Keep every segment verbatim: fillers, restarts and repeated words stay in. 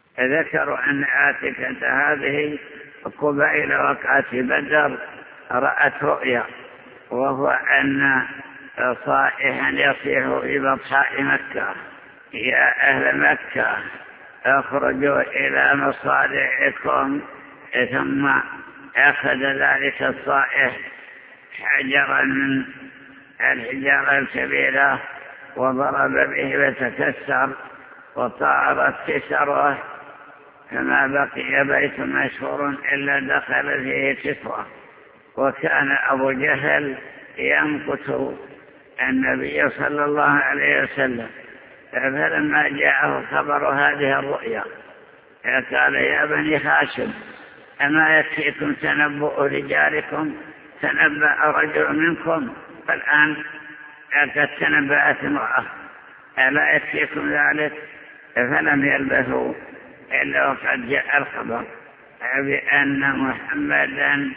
ذكروا أن عاتكة هذه قبيل وقعة بدر رأت رؤيا، وهو أن صائحا يصيح في بطحاء مكة: يا أهل مكة اخرجوا إلى مصارعكم. ثم أخذ ذلك الصائح حجرا من الحجارة الكبيرة وضرب به فتكسر وطارت كسره، فما بقي بيت مشهور إلا دخل فيه كسوة. وكان أبو جهل يمقت النبي صلى الله عليه وسلم، فلما جاءه خبر هذه الرؤيا قال: يا بني هاشم أما يكفيكم تنبؤ رجالكم؟ تنبأ رجل منكم، فالآن قد تنبأت امرأة، ألا يكفيكم ذلك؟ فلم يلبثوا إلا وقد جاء الخبر بأن محمدا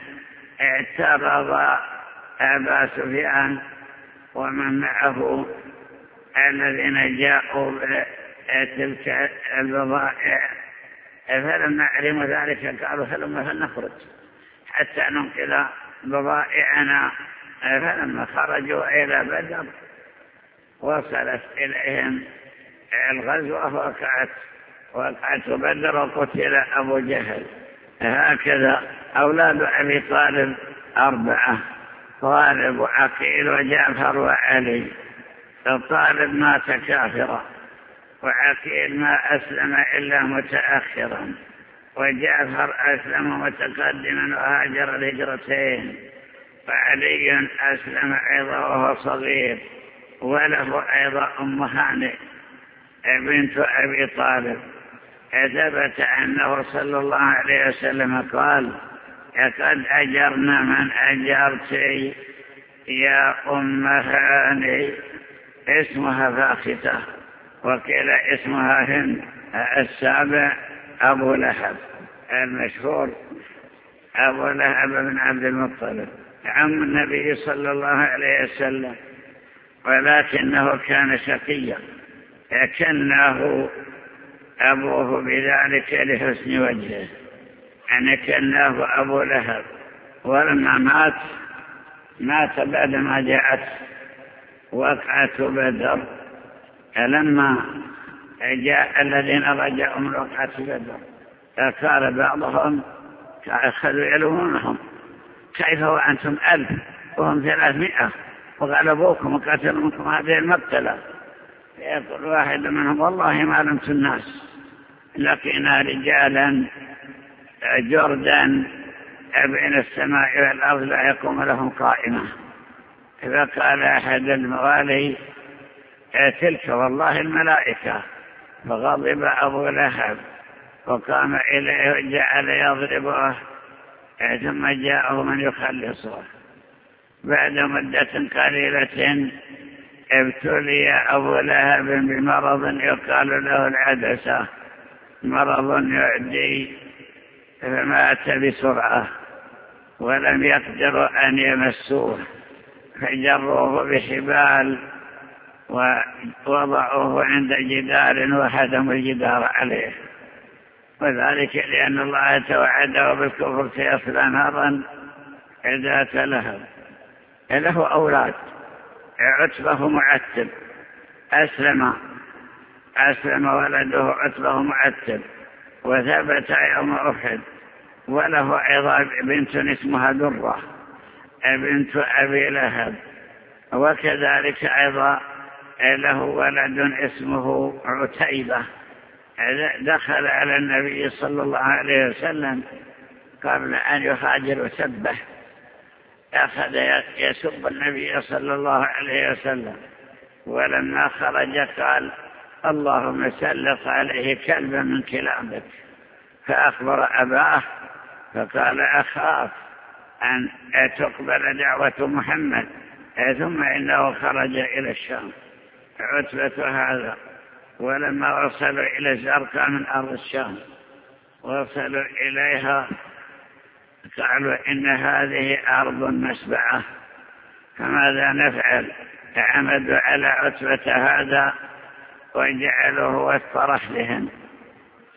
اعترض أبا سفيان ومن معه الذين جاءوا بتلك البضائع. فلما علموا ذلك قالوا: هلما فلنخرج حتى ننقل بضائعنا. فلما خرجوا إلى بدر وصلت إليهم الغزوة وقعت وقعت بدر وقتل أبو جهل. هكذا أولاد أبي طالب أربعة: طالب وعقيل وجعفر وعلي. طالب مات كافرا، وعقيل ما أسلم إلا متأخرا، وجعفر أسلم متقدما وهاجر الهجرتين، وعلي أسلم أيضا وهو صغير. وله أيضا أم هانئ بنت أبي طالب. ثبت أنه صلى الله عليه وسلم قال: قد أجرنا من أجرتي يا أم هانئ. اسمها فاختة، وقيل اسمها هند. السابع أبو لهب المشهور، أبو لهب بن عبد المطلب عم النبي صلى الله عليه وسلم، ولكنه كان شقيا، كناه أبوه بذلك لحسن وجهه، يعني كناه أبو لهب. ولما مات مات بعدما جاءت وقعة بدر. لما جاء الذين رجعوا من وقعة بدر قال بعضهم أخذوا يلومونهم: كيف وأنتم ألف وهم ثلاثمائة وغلبوكم وقتلوا منكم هذه المقتلة؟ يقول واحد منهم: والله ما علمت الناس، لقينا رجالا جردا بين السماء والأرض لا يقوم لهم قائمة. فقال أحد الموالي: تلك والله الملائكة. فغضب أبو لهب وقام إليه وجعل يضربه، ثم جاءه من يخلصه. بعد مدة قليلة ابتلي أبو لهب بمرض يقال له العدسة، مرض يعدي، فمات بسرعة ولم يقدروا أن يمسوه، فجروه بحبال ووضعوه عند جدار وهدموا الجدار عليه. وذلك لأن الله توعده بالكفر سيصلى نارا ذات لهب. له أولاد: عتبة معتب أسلم أسلم ولده عتبة معتب وثبت يوم أحد. وله أيضا بنت اسمها درة بنت أبي لهب. وكذلك أيضا له ولد اسمه عتيبة دخل على النبي صلى الله عليه وسلم قبل أن يهاجر سبه، أخذ يسب النبي صلى الله عليه وسلم، ولما خرج قال: اللهم سلط عليه كلبا من كلابك. فأخبر أباه فقال: أخاف أن تقبل دعوة محمد. ثم إنه خرج إلى الشام عتبة هذا. ولما وصلوا إلى الزرقاء من أرض الشام وصلوا إليها قالوا: إن هذه أرض مسبعة، فماذا نفعل؟ عمدوا على عتبة هذا وجعلوه وسط رحلهم،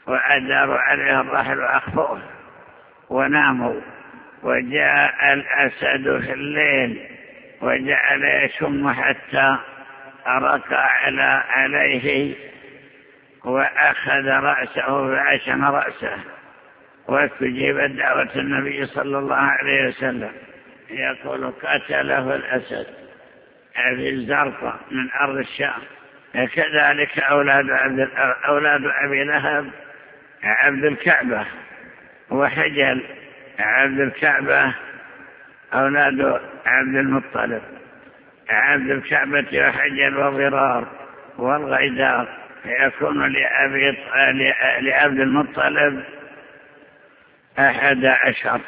وأداروا عليه الرحل وأخفوه وناموا. وجاء الأسد في الليل وجعل يشم حتى ركع على عليه وأخذ رأسه فعشم رأسه، واستجيبت دعوة النبي صلى الله عليه وسلم. يقول قتله الأسد في الزرقاء من أرض الشام. كذلك أولاد, عبد أولاد أبي لهب عبد الكعبة وحجل عبد الكعبة أولاد عبد المطلب. عبد الكعبة وحجل وضرار والغيدار يكون لأبي لعبد المطلب أحد عشر.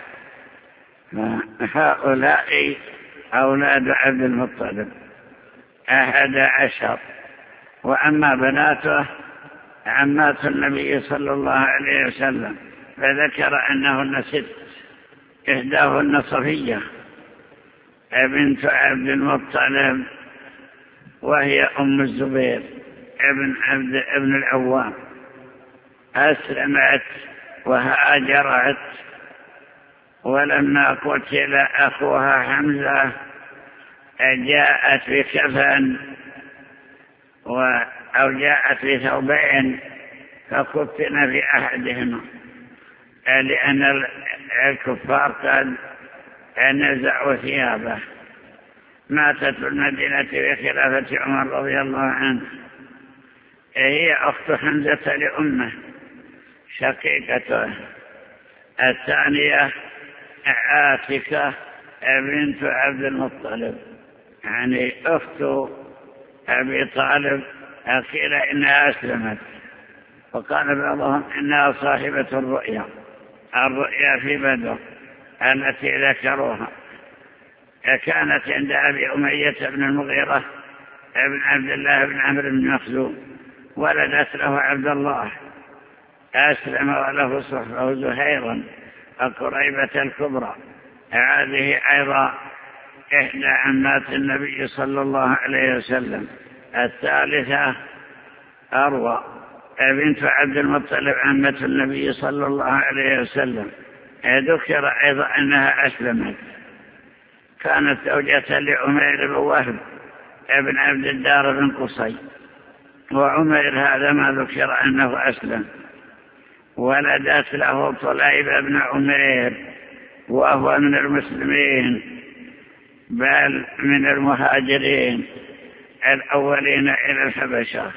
هؤلاء أولاد عبد المطلب أحد عشر. وأما بناته عمات النبي صلى الله عليه وسلم فذكر أنهن ست، إحداهن صفية بنت عبد المطلب وهي أم الزبير ابن عبد ابن العوام، أسلمت وهاجرت، ولما قتل أخوها حمزة جاءت بكفن أو جاءت بثوبين فكفن في أحدهما، لأن الكفار قد نزعوا ثيابه. ماتت في المدينة بخلافة عمر رضي الله عنه. هي أخت حمزة لأمه شقيقته. الثانية عاتكة بنت عبد المطلب يعني أخت أبي طالب، قيل إنها أسلمت، وقال بعضهم إنها صاحبة الرؤيا الرؤيا في بدر التي ذكروها. كانت عند أبي أمية بن المغيرة ابن عبد الله بن عمرو بن مخزوم، ولدت له عبد الله، أسلم وله صحبه زهيرا القريبة الكبرى. هذه أيضا إحدى عمات النبي صلى الله عليه وسلم. الثالثة أروى بنت عبد المطلب عمة النبي صلى الله عليه وسلم، ذكر أيضا أنها أسلمت. كانت زوجة لعمير بن وهب ابن عبد الدار بن قصي، وعمير هذا ما ذكر أنه أسلم. ولدت له طليب بن عمير وهو من المسلمين بل من المهاجرين الأولين إلى الحبشة.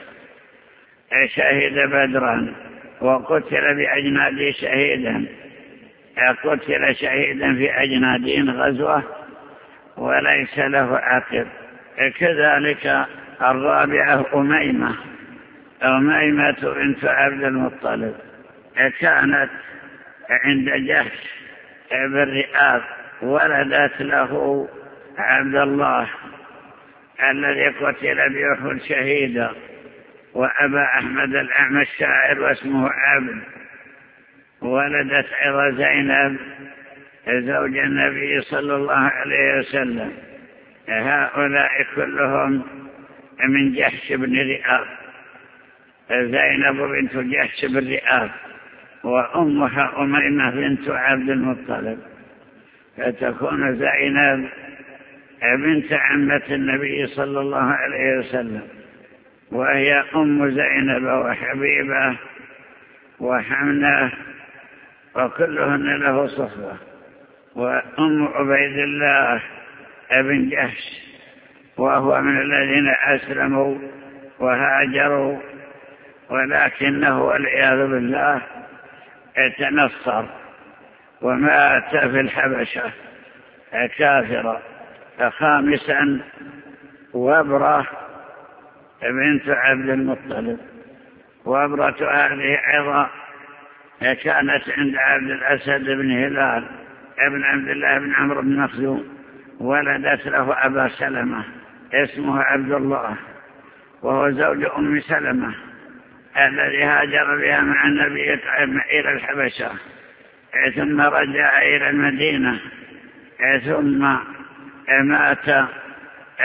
شهد بدرا وقتل بأجناد شهيدا، قتل شهيدا في أجنادين غزوة وليس له عقب. كذلك الرابعة أميمة أميمة بنت عبد المطلب، كانت عند جحش بالرئاب، ولدت له عبد الله الذي قتل بأحد شهيدا، وأبا أحمد الأعمى الشاعر واسمه عبد. ولدت أيضا زينب زوج النبي صلى الله عليه وسلم. هؤلاء كلهم من جحش بن رئاب. زينب بنت جحش بن رئاب وأمها أميمة بنت عبد المطلب، فتكون زينب بنت عمة النبي صلى الله عليه وسلم، وهي أم زينب وحبيبة وحمنة وكلهن له صحبة. وأم عبيد الله ابن جحش وهو من الذين أسلموا وهاجروا، ولكنه والعياذ بالله تنصر ومات في الحبشة كافرا. خامسا وبرة بنت عبد المطلب. وبرة هذه أيضا كانت عند عبد الأسد بن هلال ابن عبد الله بن عمرو بن مخزوم، ولدت له أبا سلمة اسمه عبد الله، وهو زوج أم سلمة الذي هاجر بها مع النبي إلى الحبشة، ثم رجع إلى المدينة، ثم مات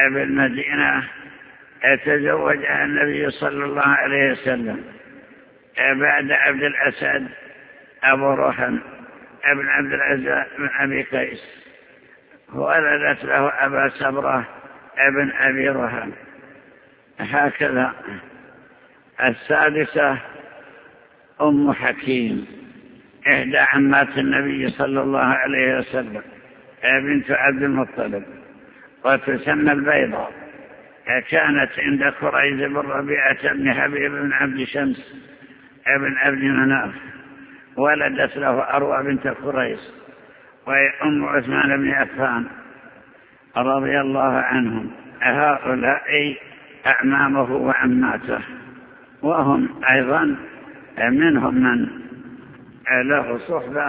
بالمدينة. تزوجها النبي صلى الله عليه وسلم بعد عبد الأسد أبو رحم ابن عبد العزيز بن أبي قيس، ولدت له أبا سبرة ابن أبي رحم. هكذا. السادسة أم حكيم إحدى عمات النبي صلى الله عليه وسلم، بنت عبد المطلب، وتسمى البيضاء. كانت عند قريز بن ربيعة بن حبيب بن عبد شمس ابن عبد مناف، ولدت له أروى بنت قريز، وهي أم عثمان بن عفان رضي الله عنهم. هؤلاء أعمامه وعماته، وهم أيضا منهم من له صحبة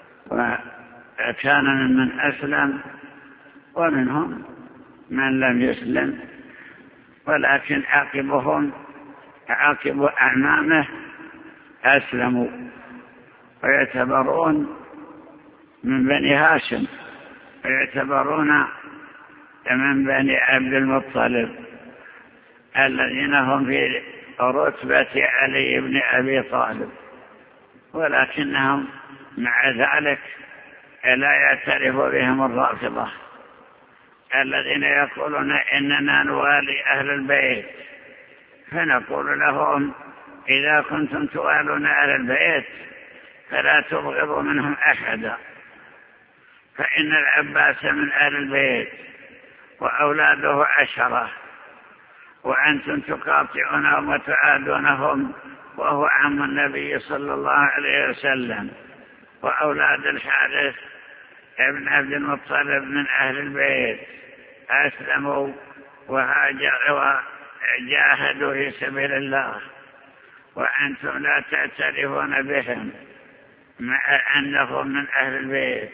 وكان ممن أسلم، ومنهم من لم يسلم، ولكن عاقبهم عاقب أعمامه أسلموا ويعتبرون من بني هاشم، ويعتبرون من بني عبد المطلب الذين هم في رتبة علي بن أبي طالب، ولكنهم مع ذلك لا يعترف بهم الرافضة الذين يقولون إننا نوالي أهل البيت، فنقول لهم إذا كنتم توالون أهل البيت فلا تبغضوا منهم أحدا، فإن العباس من أهل البيت وأولاده عشرة، وأنتم تقاطعونهم وتعادونهم، وهو عم النبي صلى الله عليه وسلم، وأولاد الحارث ابن عبد المطلب من أهل البيت أسلموا وهاجروا وجاهدوا في سبيل الله، وأنتم لا تعترفون بهم مع أنهم من أهل البيت.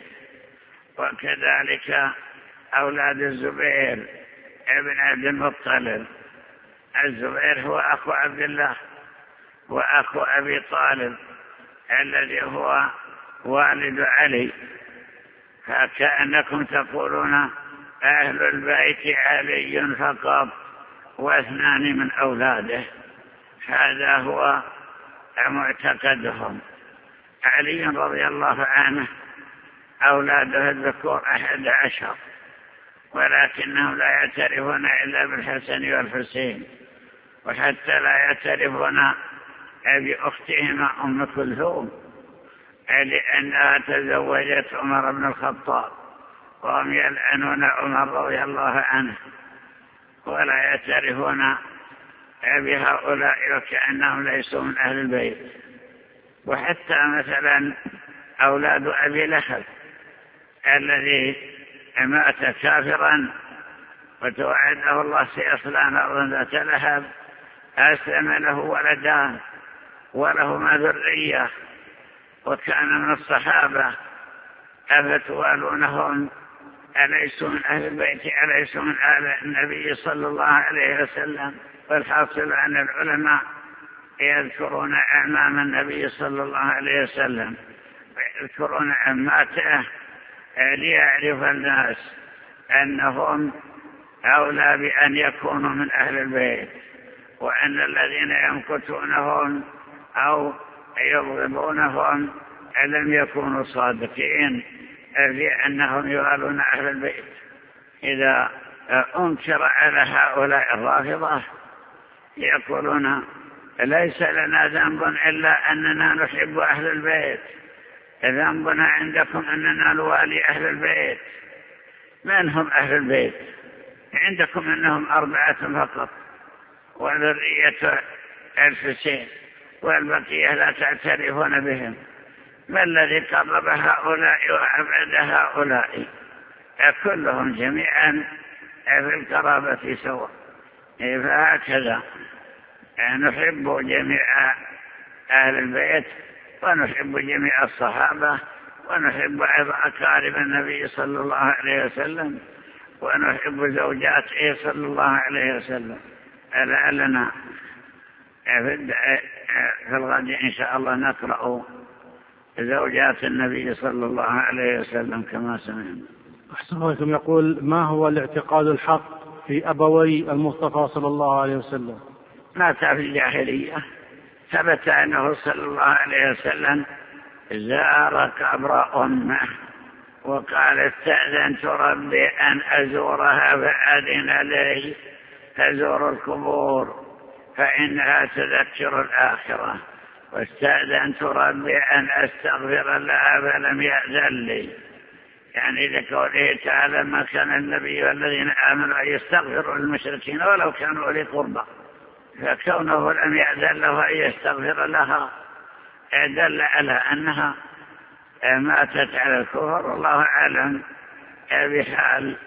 وكذلك أولاد الزبير ابن عبد المطلب. الزبير هو أخو عبد الله وأخو أبي طالب الذي هو والد علي، فكأنكم تقولون أهل البيت علي فقط واثنان من أولاده، هذا هو معتقدهم. علي رضي الله عنه أولاده الذكور أحد عشر، ولكنهم لا يعترفون إلا بالحسن والحسين، وحتى لا يعترفون بأختهما أم كلثوم لأنها تزوجت عمر بن الخطاب، وهم يلعنون عمر رضي الله عنه، ولا يعترفون بهؤلاء وكأنهم ليسوا من أهل البيت. وحتى مثلا أولاد أبي لهب الذي مات كافرا وتوعده الله سيصلى نارا ذات لهب، أسلم له ولدان ولهما ذرية وكان من الصحابة، أفتوالونهم أليسوا من أهل البيت أليسوا من آل النبي صلى الله عليه وسلم؟ والحاصل أن العلماء يذكرون أعمام النبي صلى الله عليه وسلم ويذكرون عماته ليعرف الناس أنهم أولى بأن يكونوا من أهل البيت، وأن الذين يمقتونهم أو يبغضونهم لم يكونوا صادقين في أنهم يوالون أهل البيت. إذا أنكر على هؤلاء الرافضة يقولون ليس لنا ذنب إلا أننا نحب أهل البيت، ذنبنا عندكم أننا نوالي أهل البيت. من هم أهل البيت؟ عندكم أنهم أربعة فقط وذرية الحسين، والبقية لا تعترفون بهم. ما الذي قرب هؤلاء وأبعد هؤلاء؟ كلهم جميعا في القرابة سواء. فهكذا نحب جميع أهل البيت، ونحب جميع الصحابة، ونحب أقارب النبي صلى الله عليه وسلم، ونحب زوجاته صلى الله عليه وسلم. لعلنا في الغد إن شاء الله نقرأ زوجات النبي صلى الله عليه وسلم كما سمعنا. أحسن الله. يقول: ما هو الاعتقاد الحق في أبوي المصطفى صلى الله عليه وسلم؟ مات في الجاهلية ثبت أنه صلى الله عليه وسلم زار قبر أمه وقال استأذنت ربي أن أزورها فأذن لي فزور القبور فإنها تذكر الآخرة، واستأذنت ربي أن أستغفر لها فلم يأذن لي، يعني لقوله تعالى ما كان النبي والذين آمنوا أن يستغفروا للمشركين ولو كانوا أولي قربى، فكونه لم يأذن له أن يستغفر لها دل على أنها ماتت على الكفر، والله أعلم بحال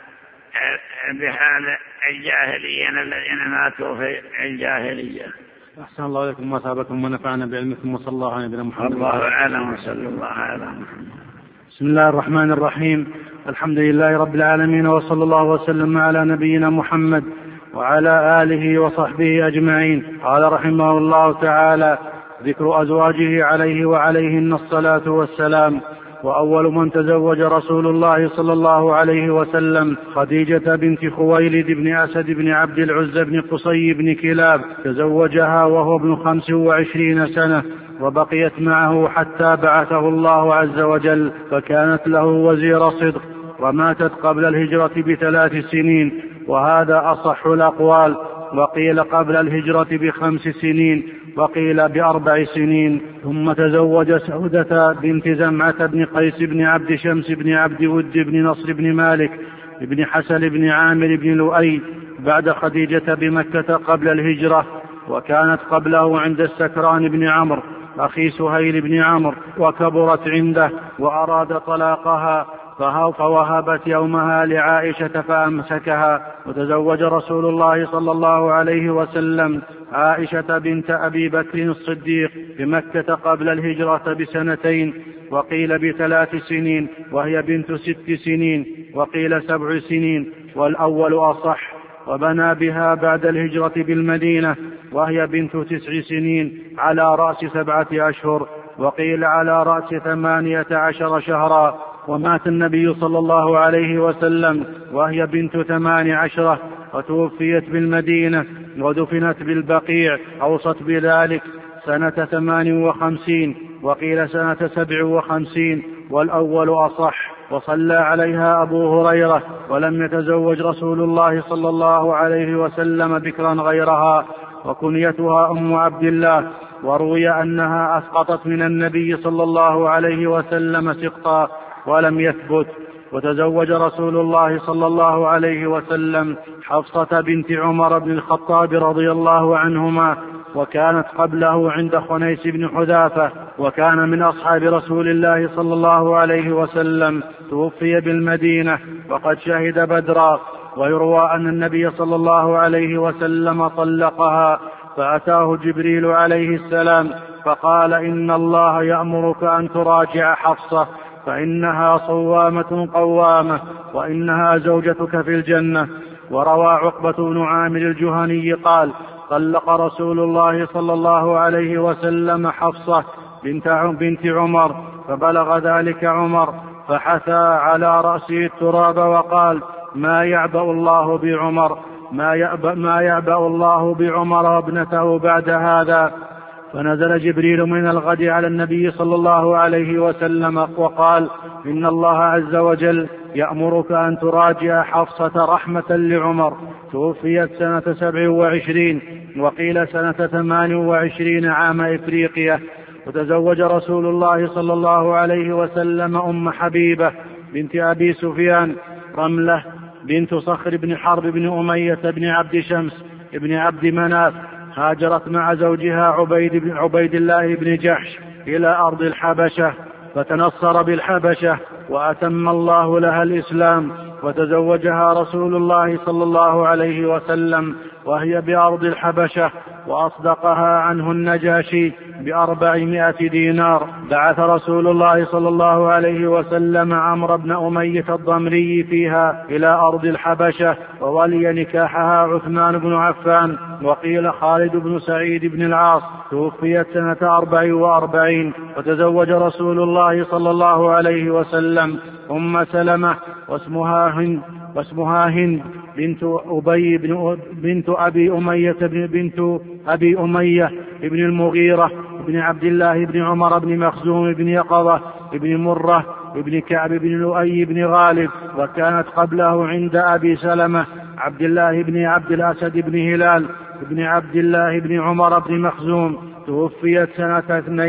بحال الجاهليين الذين ماتوا في الجاهلية. أحسن الله إليكم وأثابكم ونفعنا بعلمكم وصلى الله على نبينا محمد. الله أعلم وصلى الله على محمد. بسم الله الرحمن الرحيم. الحمد لله رب العالمين وصلى الله وسلم على نبينا محمد وعلى آله وصحبه أجمعين. قال رحمه الله تعالى: ذكر أزواجه عليه وعليهن الصلاة والسلام. وأول من تزوج رسول الله صلى الله عليه وسلم خديجة بنت خويلد بن أسد بن عبد العزى بن قصي بن كلاب، تزوجها وهو ابن خمس وعشرين سنة، وبقيت معه حتى بعثه الله عز وجل، فكانت له وزير صدق، وماتت قبل الهجرة بثلاث سنين، وهذا أصح الأقوال، وقيل قبل الهجرة بخمس سنين، وقيل بأربع سنين. ثم تزوج سودة بنت زمعة بن قيس بن عبد شمس بن عبد ود بن نصر بن مالك بن حسن بن عامر بن لؤي بعد خديجة بمكة قبل الهجرة، وكانت قبله عند السكران بن عمرو أخي سهيل بن عمرو، وكبرت عنده وأراد طلاقها فوهبت يومها لعائشة فأمسكها. وتزوج رسول الله صلى الله عليه وسلم عائشة بنت أبي بكر الصديق بمكة قبل الهجرة بسنتين، وقيل بثلاث سنين، وهي بنت ست سنين، وقيل سبع سنين، والأول أصح. وبنى بها بعد الهجرة بالمدينة وهي بنت تسع سنين على رأس سبعة أشهر، وقيل على رأس ثمانية عشر شهرا. ومات النبي صلى الله عليه وسلم وهي بنت ثمان عشرة، وتوفيت بالمدينة ودفنت بالبقيع أوصت بذلك سنة ثمان وخمسين، وقيل سنة سبع وخمسين، والأول أصح. وصلى عليها أبو هريرة، ولم يتزوج رسول الله صلى الله عليه وسلم بكرا غيرها، وكنيتها أم عبد الله، وروي أنها أسقطت من النبي صلى الله عليه وسلم سقطا ولم يثبت. وتزوج رسول الله صلى الله عليه وسلم حفصة بنت عمر بن الخطاب رضي الله عنهما، وكانت قبله عند خنيس بن حذافة، وكان من أصحاب رسول الله صلى الله عليه وسلم، توفي بالمدينة وقد شهد بدرا. ويروى أن النبي صلى الله عليه وسلم طلقها، فأتاه جبريل عليه السلام فقال: إن الله يأمرك أن تراجع حفصة، فإنها صوامة قوامة، وإنها زوجتك في الجنة. وروى عقبة بن عامر الجهني قال: طلق رسول الله صلى الله عليه وسلم حفصة بنت عمر، فبلغ ذلك عمر فحثى على رأسه التراب وقال: ما يعبأ الله بعمر ما يعبأ, ما يعبأ الله بعمر وابنته بعد هذا. فنزل جبريل من الغد على النبي صلى الله عليه وسلم وقال: إن الله عز وجل يأمرك أن تراجع حفصة رحمة لعمر. توفيت سنة سبع وعشرين، وقيل سنة ثمان وعشرين عام إفريقيا. وتزوج رسول الله صلى الله عليه وسلم أم حبيبة بنت أبي سفيان رملة بنت صخر بن حرب بن أمية بن عبد شمس بن عبد مناف، هاجرت مع زوجها عبيد, بن عبيد الله بن جحش إلى أرض الحبشة، فتنصر بالحبشة وأتم الله لها الإسلام. وتزوجها رسول الله صلى الله عليه وسلم وهي بأرض الحبشة، وأصدقها عنه النجاشي بأربعمائة دينار. بعث رسول الله صلى الله عليه وسلم عمرو بن أمية الضمري فيها إلى أرض الحبشة، وولي نكاحها عثمان بن عفان، وقيل خالد بن سعيد بن العاص. توفيت سنة أربع وأربعين. وتزوج رسول الله صلى الله عليه وسلم أم سلمة واسمها هند واسمها هند بنت أبي بن بنت أبي أمية بنت أبي أمية بن المغيرة بن عبد الله بن عمر بن مخزوم بن يقظة بن مرة بن كعب بن لؤي بن غالب. وكانت قبله عند أبي سلمة عبد الله بن عبد الأسد بن هلال بن عبد الله بن عمر بن مخزوم، توفيت سنة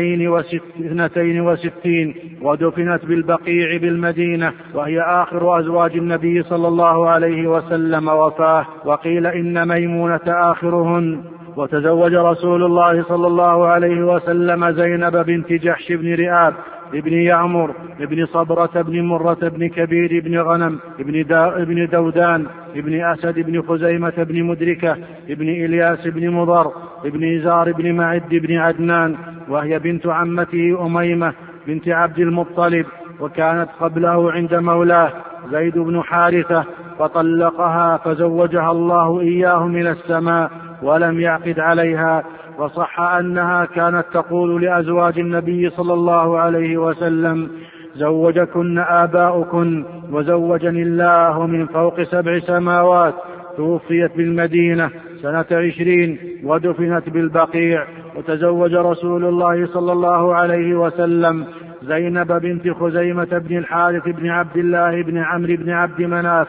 اثنتين وستين ودفنت بالبقيع بالمدينة، وهي آخر أزواج النبي صلى الله عليه وسلم وفاه، وقيل إن ميمونة آخرهن. وتزوج رسول الله صلى الله عليه وسلم زينب بنت جحش بن رئاب ابن يعمر ابن صبرة بن مرة بن كبير بن غنم ابن, ابن دودان ابن أسد بن خزيمة بن مدركة ابن إلياس بن مضر ابن إزار بن معد بن عدنان، وهي بنت عمته أميمة بنت عبد المطلب، وكانت قبله عند مولاه زيد بن حارثة، فطلقها فزوجها الله إياه من السماء ولم يعقد عليها. وصح أنها كانت تقول لأزواج النبي صلى الله عليه وسلم: زوجكن آباؤكن وزوجني الله من فوق سبع سماوات. توفيت بالمدينة سنة عشرين ودفنت بالبقيع. وتزوج رسول الله صلى الله عليه وسلم زينب بنت خزيمة بن الحارث بن عبد الله بن عمرو بن عبد مناف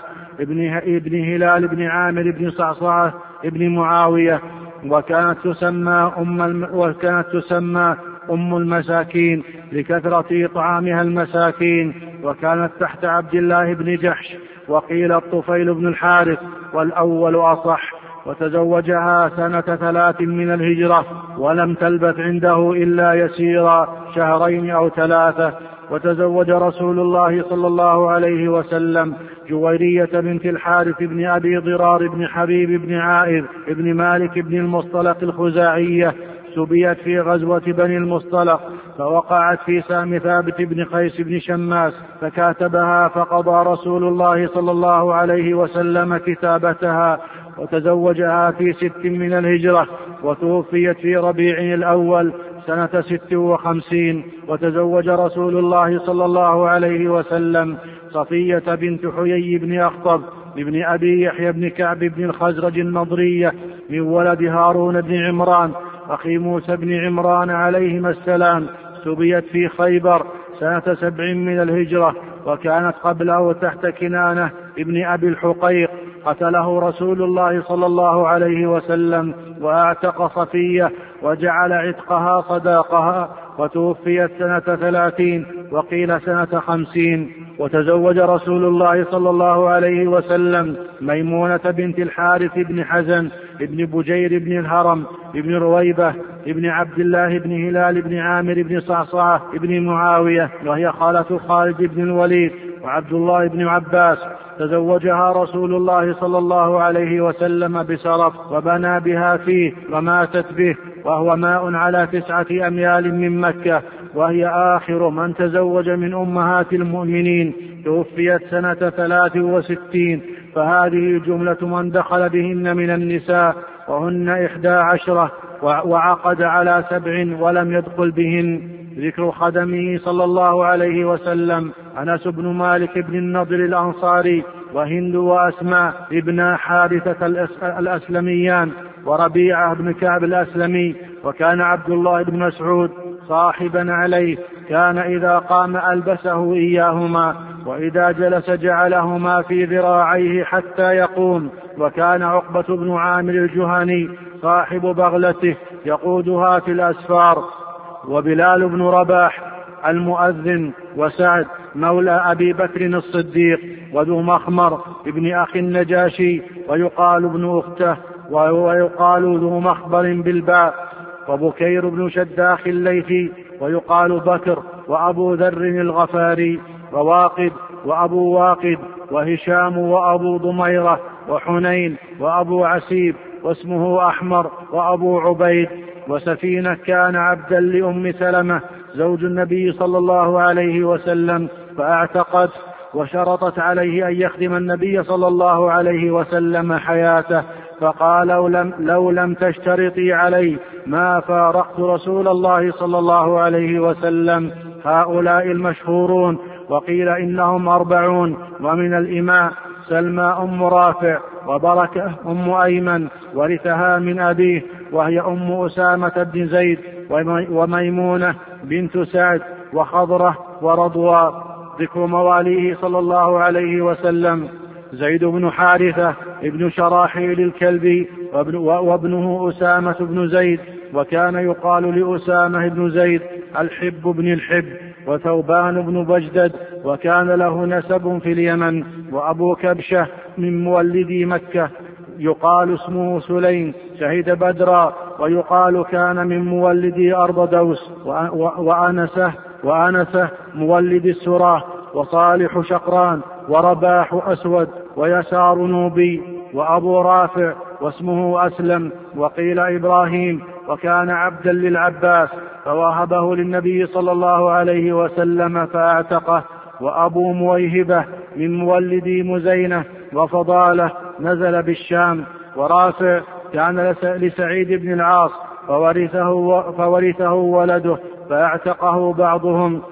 ابن هلال بن عامر بن صعصعة ابن معاوية، وكانت تسمى أم, الم... وكانت تسمى أم المساكين لكثرة إطعامها المساكين، وكانت تحت عبد الله بن جحش، وقيل الطفيل بن الحارث والأول أصح. وتزوجها سنة ثلاث من الهجرة، ولم تلبث عنده إلا يسيرا شهرين أو ثلاثة. وتزوج رسول الله صلى الله عليه وسلم جويرية بنت الحارث بن أبي ضرار بن حبيب بن عائذ بن مالك بن المصطلق الخزاعية، سبيت في غزوة بني المصطلق، فوقعت في سام ثابت بن قيس بن شماس، فكاتبها فقضى رسول الله صلى الله عليه وسلم كتابتها. وتزوجها في ست من الهجرة، وتوفيت في ربيع الأول سنة ست وخمسين. وتزوج رسول الله صلى الله عليه وسلم صفية بنت حيي بن أخطب ابن أبي يحيى بن كعب بن الخزرج النضرية من ولد هارون بن عمران أخي موسى بن عمران عليهما السلام، سبيت في خيبر سنة سبع من الهجرة، وكانت قبله تحت كنانة ابن أبي الحقيق، قتله رسول الله صلى الله عليه وسلم وأعتق صفية وجعل عتقها صداقها، وتوفيت سنة ثلاثين وقيل سنة خمسين. وتزوج رسول الله صلى الله عليه وسلم ميمونة بنت الحارث بن حزن ابن بجير بن الهرم ابن رويبة ابن عبد الله بن هلال بن عامر بن صعصعة ابن معاوية، وهي خالة خالد بن الوليد وعبد الله بن عباس. تزوجها رسول الله صلى الله عليه وسلم بسرف، وبنى بها فيه وماتت به، وهو ماء على تسعة أميال من مكة، وهي آخر من تزوج من أمهات المؤمنين. توفيت سنة ثلاث وستين. فهذه جملة من دخل بهن من النساء، وهن إحدى عشرة، وعقد على سبع ولم يدخل بهن. ذكر خدمه صلى الله عليه وسلم: أنس بن مالك بن النضر الأنصاري، وهند وأسماء ابن حارثة الأسلميان، وربيعة بن كعب الأسلمي. وكان عبد الله بن مسعود صاحبا عليه، كان إذا قام ألبسه إياهما، وإذا جلس جعلهما في ذراعيه حتى يقوم. وكان عقبة بن عامر الجهني صاحب بغلته يقودها في الأسفار. وبلال بن رباح المؤذن، وسعد مولى أبي بكر الصديق، وذو مخمر ابن أخي النجاشي، ويقال ابن أخته، ويقال ذو مخبر بالباء. وبكير بن شداخ الليثي، ويقال بكر، وأبو ذر الغفاري، وواقد وأبو واقد، وهشام وأبو ضميرة، وحنين وأبو عسيب، واسمه أحمر، وأبو عبيد. وسفينة كان عبدا لأم سلمة زوج النبي صلى الله عليه وسلم، فاعتقد وشرطت عليه أن يخدم النبي صلى الله عليه وسلم حياته، فقال: لو لم, لو لم تشترطي علي ما فارقت رسول الله صلى الله عليه وسلم. هؤلاء المشهورون، وقيل إنهم أربعون. ومن الإماء سلمى أم رافع، وبركة أم أيمن ورثها من أبيه وهي أم أسامة بن زيد وميمونة بنت سعد وخضرة ورضوى. ذكر مواليه صلى الله عليه وسلم: زيد بن حارثة ابن شراحيل الكلبي وابنه أسامة بن زيد، وكان يقال لأسامة بن زيد الحب بن الحب، وثوبان بن بجدد وكان له نسب في اليمن، وأبو كبشة من مولدي مكة يقال اسمه سليم شهد بدرا، ويقال كان من مولدي أرض دوس، وأنسه, وأنسه مولد السراه، وصالح شقران، ورباح أسود، ويسار نوبي، وأبو رافع واسمه أسلم، وقيل إبراهيم، وكان عبدا للعباس فوهبه للنبي صلى الله عليه وسلم فأعتقه. وأبو مويهبة من مولدي مزينة وفضالة نزل بالشام. ورافع كان لسعيد بن العاص فورثه, فورثه ولده فأعتقه بعضهم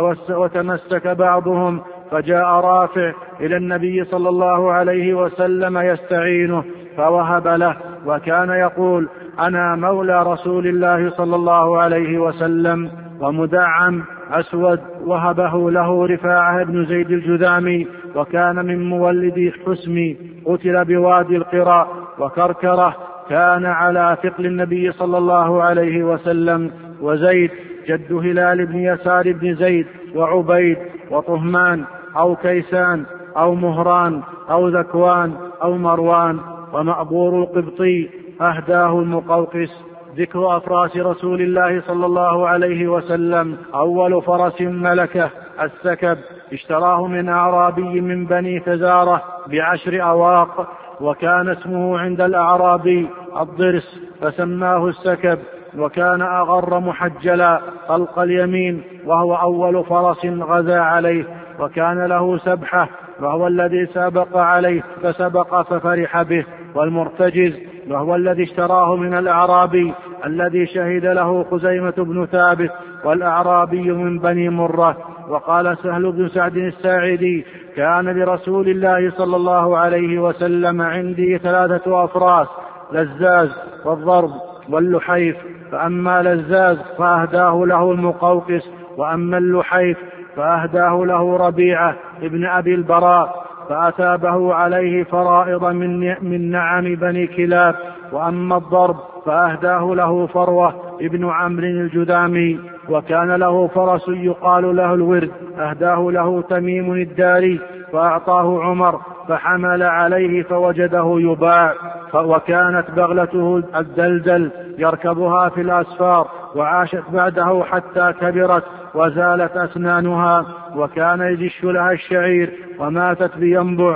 وتمسك بعضهم، فجاء رافع إلى النبي صلى الله عليه وسلم يستعينه فوهب له، وكان يقول: أنا مولى رسول الله صلى الله عليه وسلم. ومدعم أسود وهبه له رفاعة بن زيد الجذامي، وكان من مولدي حسمي قتل بوادي القراء. وكركرة كان على ثقل النبي صلى الله عليه وسلم. وزيد جد هلال بن يسار بن زيد، وعبيد، وطهمان أو كيسان أو مهران أو ذكوان أو مروان. ومأبور القبطي أهداه المقوقس. ذكر أفراس رسول الله صلى الله عليه وسلم: أول فرس ملكه السكب، اشتراه من أعرابي من بني فزارة بعشر أواق، وكان اسمه عند الأعرابي الضرس فسماه السكب، وكان أغر محجلا طلق اليمين، وهو أول فرس غزا عليه. وكان له سبحة وهو الذي سبق عليه فسبق ففرح به. والمرتجز وهو الذي اشتراه من الأعرابي الذي شهد له خزيمة بن ثابت والأعرابي من بني مرة. وقال سهل بن سعد الساعدي: كان لرسول الله صلى الله عليه وسلم عندي ثلاثة أفراس: لزاز والضرب واللحيف، فأما لزاز فأهداه له المقوقس، وأما اللحيف فأهداه له ربيعة ابن أبي البراء فأثابه عليه فرائض من نعم بني كلاب. وأما الضرب فأهداه له فروة ابن عمرو الجذامي. وكان له فرس يقال له الورد، أهداه له تميم الداري فأعطاه عمر فحمل عليه فوجده يباع. وكانت بغلته الدلدل يركبها في الأسفار، وعاشت بعده حتى كبرت وزالت أسنانها، وكان يجش لها الشعير وماتت بينبع.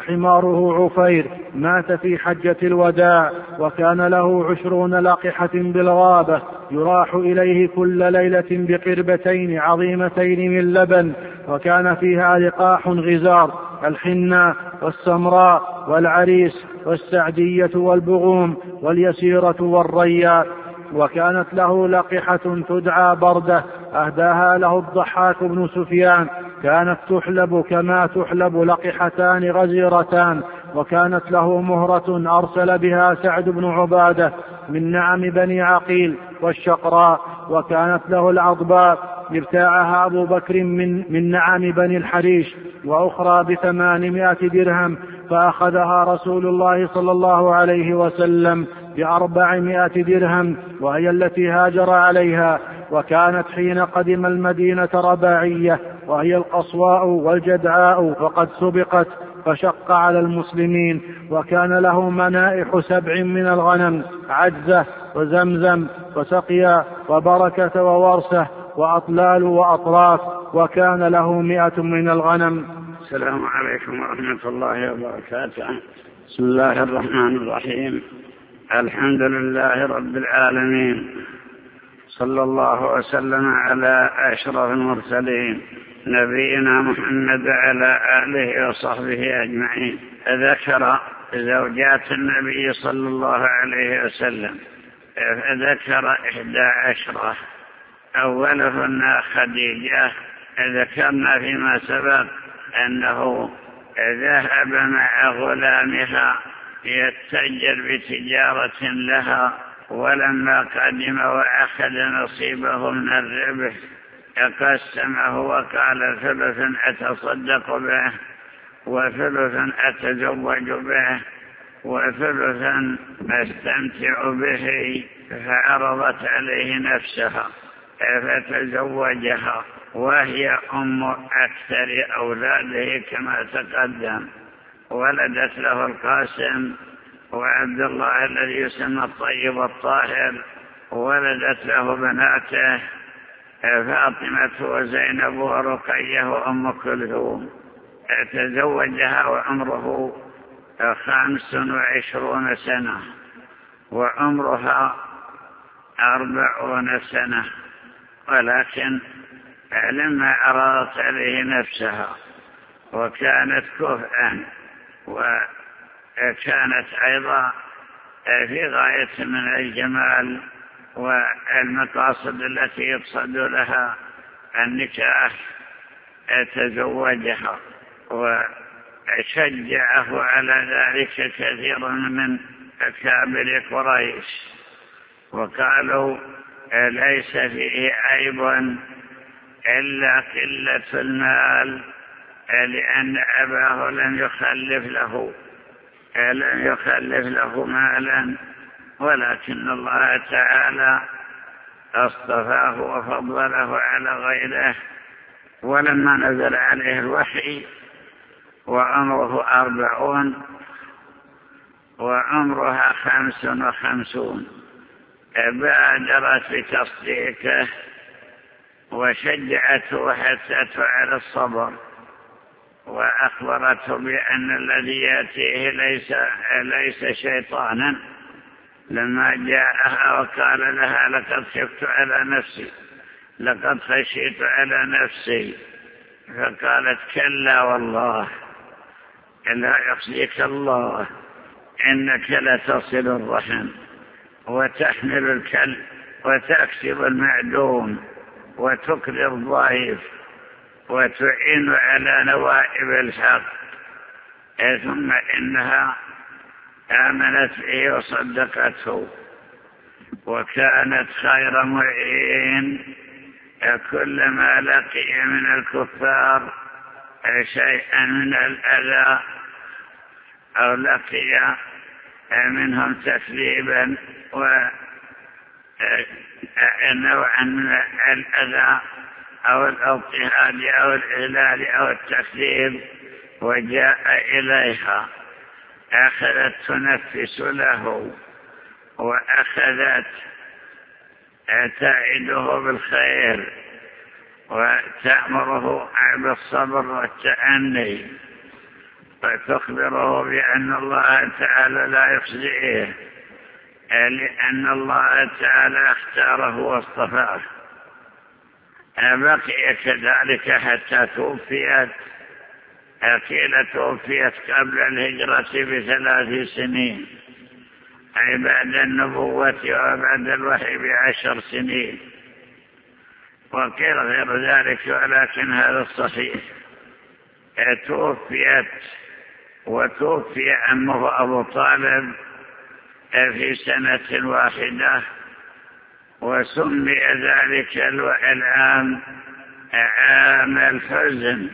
وحماره عفير مات في حجة الوداع. وكان له عشرون لقحة بالغابة يراح إليه كل ليلة بقربتين عظيمتين من لبن، وكان فيها لقاح غزار: الحنة والسمراء والعريس والسعدية والبغوم واليسيرة والريا. وكانت له لقحة تدعى بردة، أهداها له الضحاك بن سفيان، كانت تحلب كما تحلب لقحتان غزيرتان. وكانت له مهرة أرسل بها سعد بن عبادة من نعم بني عقيل والشقراء. وكانت له العضباء ابتاعها أبو بكر من, من نعم بني الحريش، وأخرى بثمانمائة درهم، فأخذها رسول الله صلى الله عليه وسلم بأربعمائة درهم، وهي التي هاجر عليها. وكانت حين قدم المدينة رباعية، وهي القصواء والجدعاء، وقد سبقت فشق على المسلمين. وكان له منائح سبع من الغنم: عجزة وزمزم وسقيا وبركة وورسة وأطلال وأطراف. وكان له مئة من الغنم. السلام عليكم ورحمة الله وبركاته. بسم الله الرحمن الرحيم. الحمد لله رب العالمين، صلى الله وسلم على أشرف المرسلين نبينا محمد وعلى آله وصحبه أجمعين. ذكر زوجات النبي صلى الله عليه وسلم، ذكر إحدى عشرة، أولهن خديجة. ذكرنا فيما سبق أنه ذهب مع غلامها يتجر بتجارة لها، ولما قدم وأخذ نصيبه من الربح قسمه وقال ثلث أتصدق به وثلث أتزوج به وثلث أستمتع به، فعرضت عليه نفسها فتزوجها وهي أم أكثر أولاده كما تقدم. ولدت له القاسم وعبد الله الذي يسمى الطيب الطاهر، ولدت له بناته فاطمة وزينب ورقية وأم كلثوم. تزوجها وعمره خمس وعشرون سنة وعمرها أربعون سنة، ولكن لما أرادت عليه نفسها وكانت كفءا وكانت أيضا في غاية من الجمال والمقاصد التي يقصد لها النكاح، تزوجها وشجعه على ذلك كثير من أكابر قريش، وقالوا ليس فيه عيب إلا قلة المال، لأن أباه لم يخلف له لم يخلف له مالا، ولكن الله تعالى اصطفاه وفضله على غيره. ولما نزل عليه الوحي وعمره أربعون وعمرها خمس وخمسون بادرت بتصديقه وشجعته حتى على الصبر، وأخبرته بأن الذي يأتيه ليس, ليس شيطانا. لما جاءها وقال لها لقد خفت على نفسي لقد خشيت على نفسي، فقالت كلا والله لا يخزيك الله، إنك لتصل الرحم وتحمل الكلب وتكسب المعدوم وتكري الضيف وتعين على نوائب الحق. ثم إنها آمنت به وصدقته، وكانت خير معين. كلما لقي من الكفار شيئا من الأذى أو لقي منهم تكذيبا ونوعا من الأذى أو الاضطهاد أو الإذلال أو التكذيب وجاء إليها، أخذت تنفس له وأخذت تعده بالخير وتأمره بالصبر والتأني، وتخبره بأن الله تعالى لا يخزيه، لأن الله تعالى اختاره واصطفاه. بقي كذلك حتى توفيت، قيل توفيت قبل الهجرة بثلاث سنين، أي بعد النبوة وبعد الوحي بعشر سنين، وقيل غير ذلك، ولكن هذا الصحيح. توفيت وتوفي عمه أبو طالب في سنة واحدة، وسمي ذلك العام عام الحزن،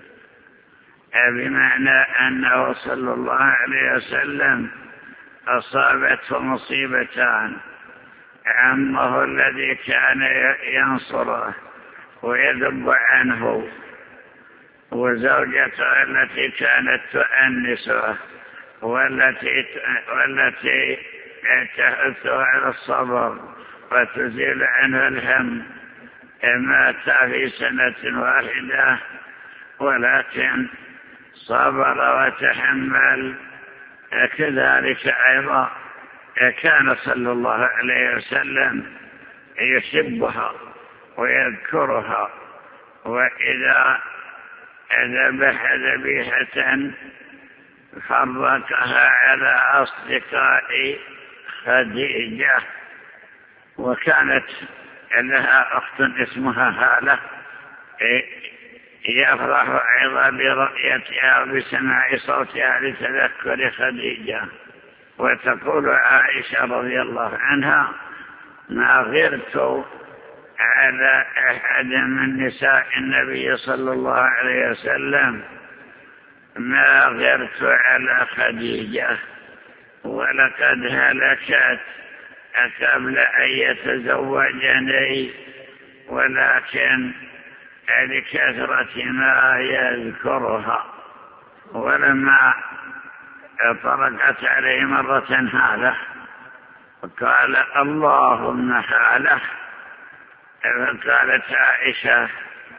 بمعنى أنه صلى الله عليه وسلم أصابته مصيبتان: عمه الذي كان ينصره ويذب عنه، وزوجته التي كانت تؤنسه والتي والتي تحثه على الصبر وتزيل عنه الهم. مات في سنة واحدة، ولكن صبر وتحمل. كذلك أيضا كان صلى الله عليه وسلم يحبها ويذكرها، وإذا ذبح ذبيحة فرقها على أصدقاء خديجة، وكانت لها أخت اسمها هالة يفرح أيضا برؤيتها وبسماع صوتها لتذكر خديجة. وتقول عائشة رضي الله عنها: ما غرت على أحد من نساء النبي صلى الله عليه وسلم ما غرت على خديجة، ولقد هلكت قبل أن يتزوجني، ولكن لكثرة ما يذكرها. ولما طرقت عليه مرة هذا قال: اللهم هاله. فقالت عائشة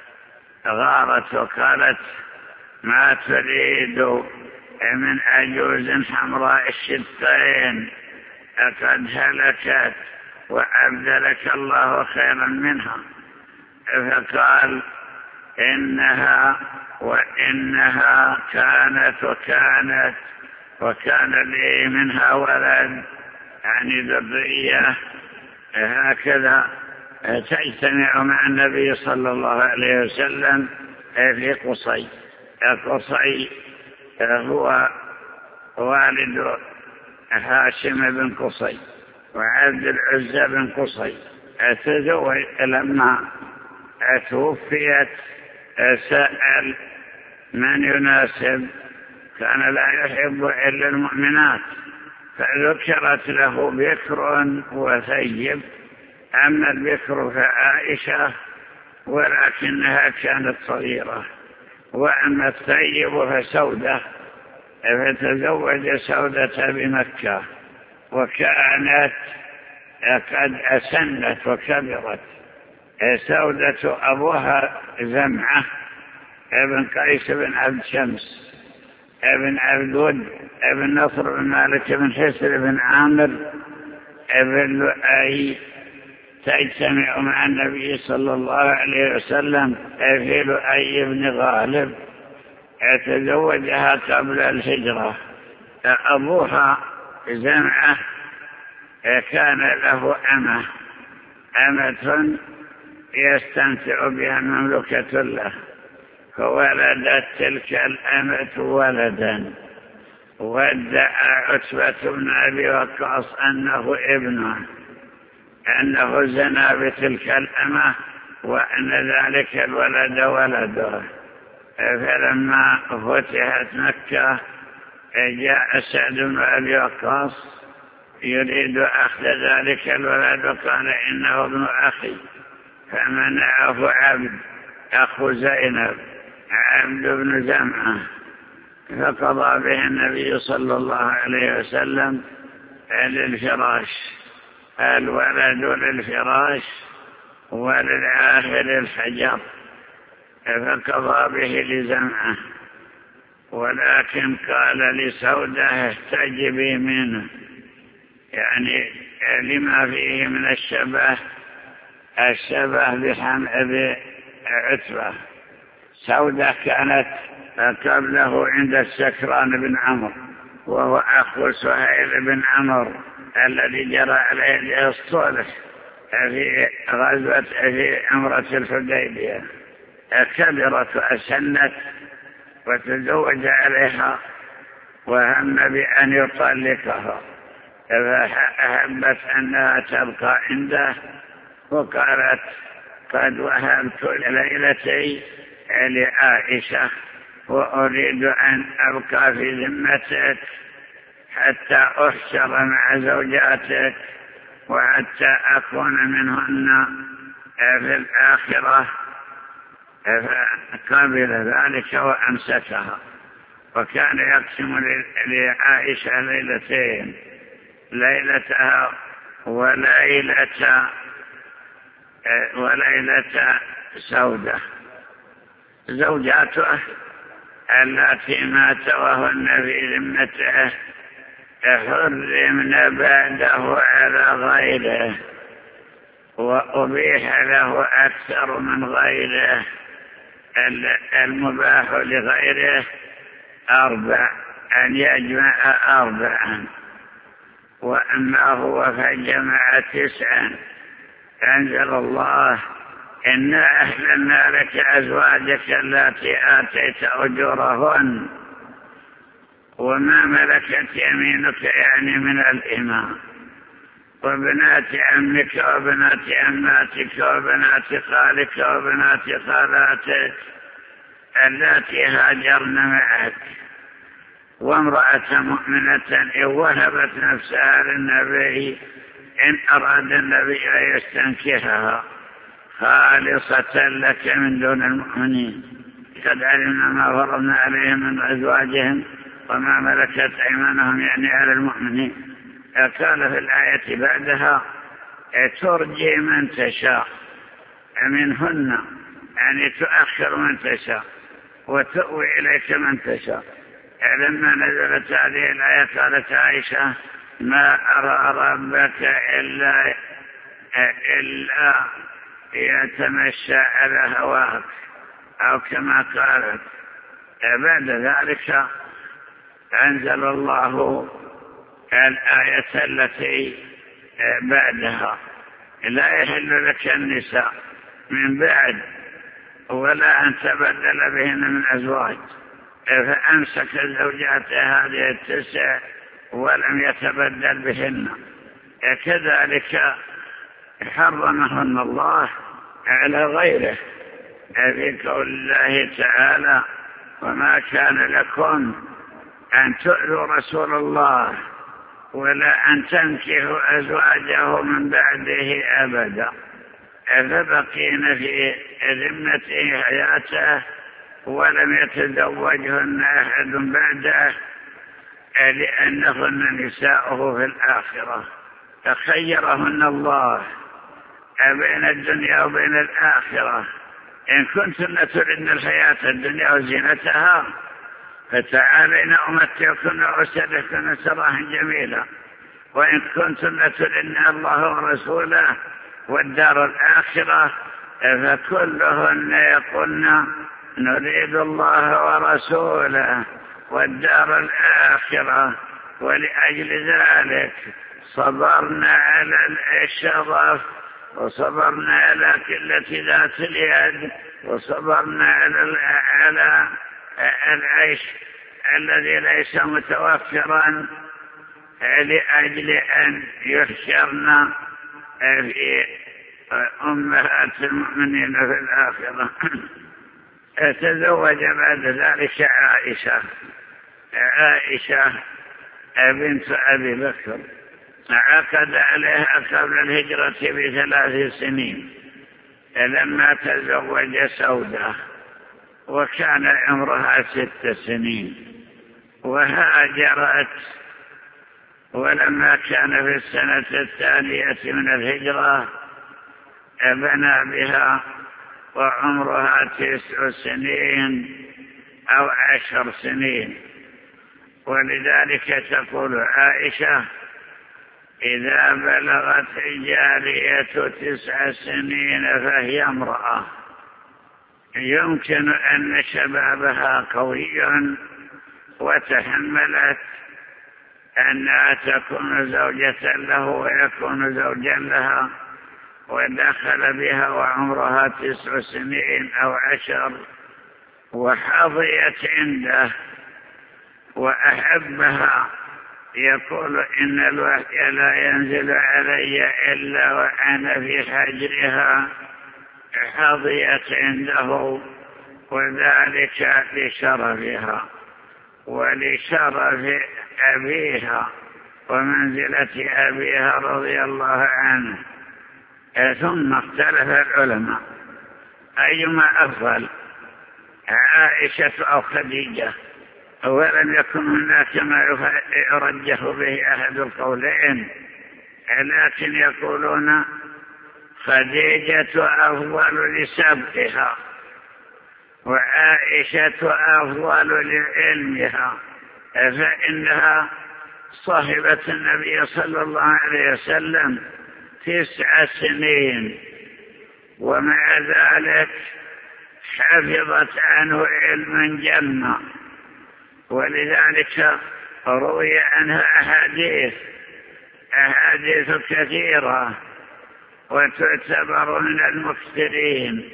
غارت وقالت: ما تريد من عجوز حمراء الشدقين قد هلكت وأبدلك الله خيرا منها. فقال: إنها وإنها كانت وكانت وكان لي منها ولد، يعني ذرية هكذا تجتمع مع النبي صلى الله عليه وسلم في قصي. قصي هو والد هاشم بن قصي وعبد العزى بن قصي. تزوج لما توفيت سأل من يناسب، كان لا يحب إلا المؤمنات، فذكرت له بكر وثيب. أما البكر فعائشة ولكنها كانت صغيرة، وأما الثيب فسودة، فتزوج سودة بمكة، وكانت قد أسنت وكبرت. سودة أبوها زمعة ابن قيس بن عبد شمس ابن عبد ود ابن نصر بن مالك بن حسر بن عامر ابن لؤي، تجتمع مع النبي صلى الله عليه وسلم في لؤي بن غالب. تزوجها قبل الهجرة. أبوها زمعة كان له أمة أمة يستمتع بها مملكة له، فولدت تلك الأمة ولدا، وادعى عتبة بن أبي وقاص أنه ابنه، أنه زنى بتلك الأمة وأن ذلك الولد ولده. فلما فتحت مكة جاء سعد بن أبي وقاص يريد أخذ ذلك الولد، وقال: إنه ابن أخي. فمنعه عبد أخو زينب عبد بن زمعة، فقضى به النبي صلى الله عليه وسلم للفراش، الولد للفراش وللآخر الحجر، فقضى به لزمعة. ولكن قال لسودة: احتجبي منه، يعني لما فيه من الشبه الشبه بعتبة. سودة كانت قبله عند السكران بن عمرو، وهو أخو سهيل بن عمرو الذي جرى عليه الصلح في غزوة في عمرة الحديبية. كبرت وأسنت وتزوج عليها، وهم بأن يطلقها، فأحبت أنها تبقى عنده، وقالت: قد وهبت ليلتي لعائشة وأريد أن أبقى في ذمتك حتى أحشر مع زوجاتك وحتى أكون منهن في الآخرة. فقبل ذلك وأمسكها. وكان يقسم لعائشة ليلتين، ليلتها وليلة وليلة سودة. زوجاته التي مات وهن في ذمته حرمن بعده على غيره، وأبيح له أكثر من غيره. المباح لغيره أربع، أن يجمع أربعا، وأما هو فجمع تسعا. أنزل الله: إنا أهلنا لك أزواجك التي آتيت أجورهن وما ملكت يمينك يعني من الإماء، وبنات عمك وبنات عماتك وبنات خالك وبنات خالاتك التي هاجرن معك، وامرأة مؤمنة إن وهبت نفسها للنبي إن أراد النبي أن يستنكحها خالصة لك من دون المؤمنين، قد علمنا ما فرضنا عليهم من أزواجهم وما ملكت أيمانهم يعني على المؤمنين. قال في الآية بعدها ترجي من تشاء منهن، يعني تؤخر من تشاء وتؤوي إليك من تشاء. لما نزلت هذه الآية قالت عائشة ما أرى ربك إلا, إلا يتمشى على هواك، أو كما قالت. بعد ذلك أنزل الله الآية التي بعدها لا يحل لك النساء من بعد ولا أن تبدل بهن من أزواج، فأمسك الزوجات هذه التسع ولم يتبدل بهن. كذلك حرمهن الله على غيره في قول الله تعالى وما كان لكم أن تؤذوا رسول الله ولا أن تنكحوا أزواجه من بعده أبدا، فبقين في ذمته حياته ولم يتزوجهن أحد بعده لأنهن نساؤه في الآخرة، فخيرهن الله بين الدنيا وبين الآخرة. إن كنتن تردن الحياة الدنيا وزينتها فتعالين أمتعكن وأسرحكن سراحا جميلا، وإن كنتن تردن الله ورسوله والدار الآخرة فكلهن يقولن نريد الله ورسوله والدار الآخرة، ولأجل ذلك صبرنا على الشرف وصبرنا على قلة ذات اليد وصبرنا على على العيش الذي ليس متوفرا لأجل أن يحشرنا في أمهات المؤمنين في الآخرة. تزوج بعد ذلك عائشة عائشة بنت أبي بكر، عقد عليها قبل الهجرة بثلاث سنين لما تزوج سودة، وكان عمرها ست سنين، وهاجرت، ولما كان في السنة الثانية من الهجرة بنى بها وعمرها تسع سنين أو عشر سنين. ولذلك تقول عائشة إذا بلغت الجارية تسع سنين فهي امرأة يمكن أن شبابها قوي وتحملت أنها تكون زوجة له ويكون زوجا لها، ودخل بها وعمرها تسع سنين أو عشر، وحظيت عنده وأحبها. يقول إن الوحي لا ينزل علي إلا وأنا في حجرها، حظيت عنده، وذلك لشرفها ولشرف أبيها ومنزلة أبيها رضي الله عنه. ثم اختلف العلماء أيما أفضل عائشة أو خديجة، ولم يكن هناك ما يرجح به أحد القولين، لكن يقولون خديجة أفضل لسبقها وعائشة أفضل لعلمها، فإنها صاحبة النبي صلى الله عليه وسلم تسع سنين، ومع ذلك حفظت عنه علما جما، ولذلك روي عنها أحاديث أحاديث كثيرة وتعتبر من المكثرين.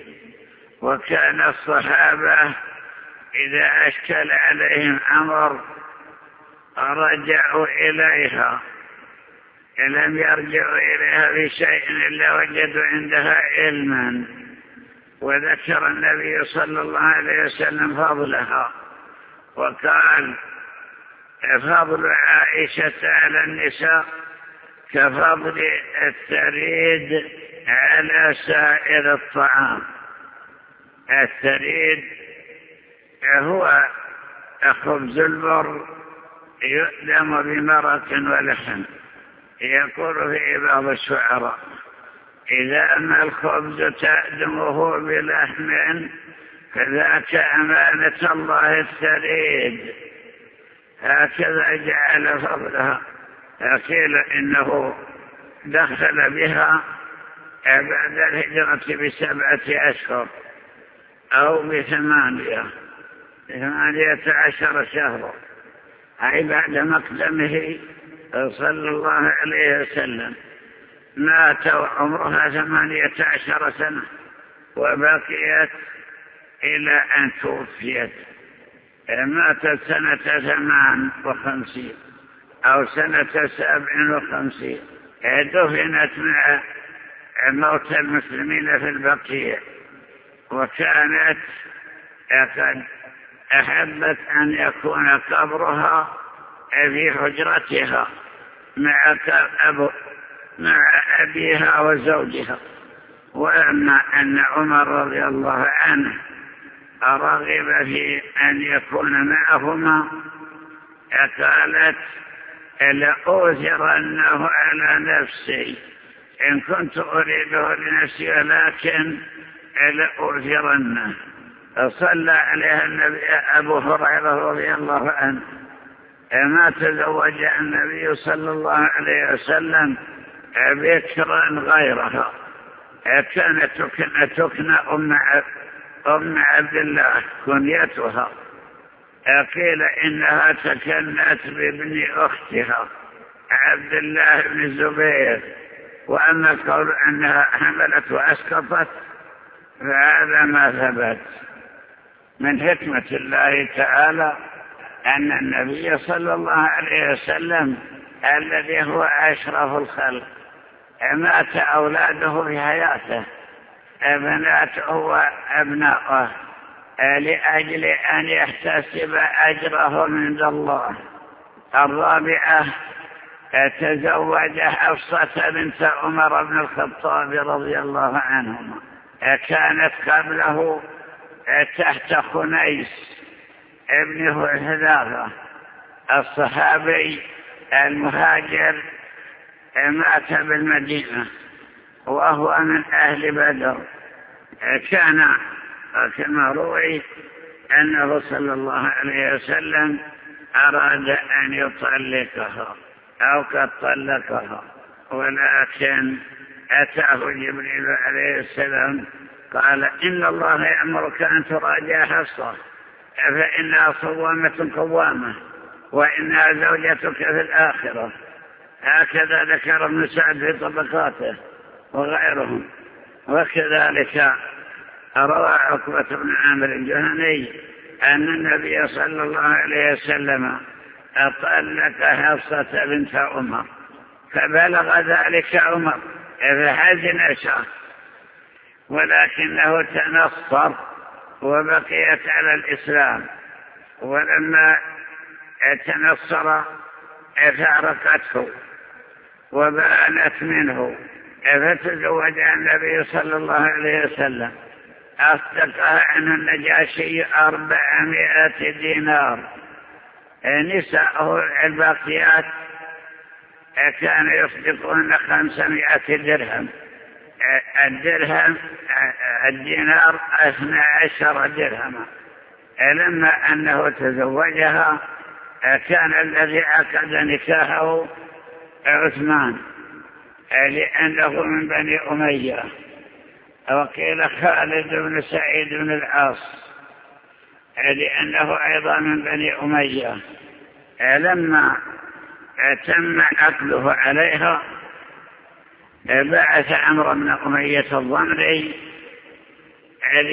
وكان الصحابة إذا أشكل عليهم أمر رجعوا إليها، لم يرجعوا إليها بشيء إلا وجدوا عندها علما. وذكر النبي صلى الله عليه وسلم فضلها وقال: فضل عائشة على النساء كفضل الثريد على سائر الطعام. الثريد هو خبز البر يؤلم بمرق ولحم. يقول في بعض الشعراء: إذا أما الخبز تأدمه بلحم فذاك أمانة الله الثريد. هكذا جعل فضلها. قيل إنه دخل بها بعد الهجرة بسبعة أشهر أو بثمانية ثمانية عشر شهرا، أي بعد مقدمه صلى الله عليه وسلم. مات وعمرها ثمانية عشر سنة وبقيت إلى أن توفيت. ماتت سنة ثمان وخمسين أو سنة سبع وخمسين. دفنت مع موت المسلمين في البقيع، وكانت قد أحبت أن يكون قبرها في حجرتها مع أبو مع أبيها وزوجها. وأما أن عمر رضي الله عنه رغب في أن يكون معهما، قالت: لأؤثرنه على نفسي إن كنت أريده لنفسي، ولكن لأؤثرنه. صلى عليها النبي أبو هريرة رضي الله عنه: ما تزوج النبي صلى الله عليه وسلم بكرا غيرها. كانت تكنى أم عبد الله كنيتها. قيل إنها تكنت بابن أختها عبد الله بن الزبير. وأما قول أنها حملت وأسقطت فهذا ما ثبت. من حكمة الله تعالى أن النبي صلى الله عليه وسلم الذي هو أشرف الخلق مات أولاده في حياته، بناته وأبناؤه، لأجل أن يحتسب أجرهم عند الله. الرابعة تزوج حفصة بنت عمر بن الخطاب رضي الله عنهما. كانت قبله تحت خنيس ابن حذافة الصحابي المهاجر، مات بالمدينة وهو من أهل بدر. كان كما روي أنه صلى الله عليه وسلم أراد أن يطلقها أو قد طلقها، ولكن أتاه جبريل عليه السلام قال: إن الله يأمرك أن تراجع حفصة فإنها صوامة قوامة وإنها زوجتك في الآخرة. هكذا ذكر ابن سعد في طبقاته وغيرهم. وكذلك روى عقبة بن عامر الجهني أن النبي صلى الله عليه وسلم أطلق حفصة بنت عمر، فبلغ ذلك عمر فحزن شهر، ولكنه تنصر وبقيت على الإسلام. ولما تنصر فارقته وبانت منه، فتزوج النبي صلى الله عليه وسلم. أصدقها عنه النجاشي أربعمائة دينار. نساءه الباقيات كان يصدقون خمسمائة درهم. الدرهم الدينار اثنى عشر درهما. لما أنه تزوجها كان الذي عقد نكاحه عثمان، لأنه من بني أمية. وقيل خالد بن سعيد بن العاص، لأنه أيضا من بني أمية. لما تم عقده عليها بعث عمرو بن أمية الضمري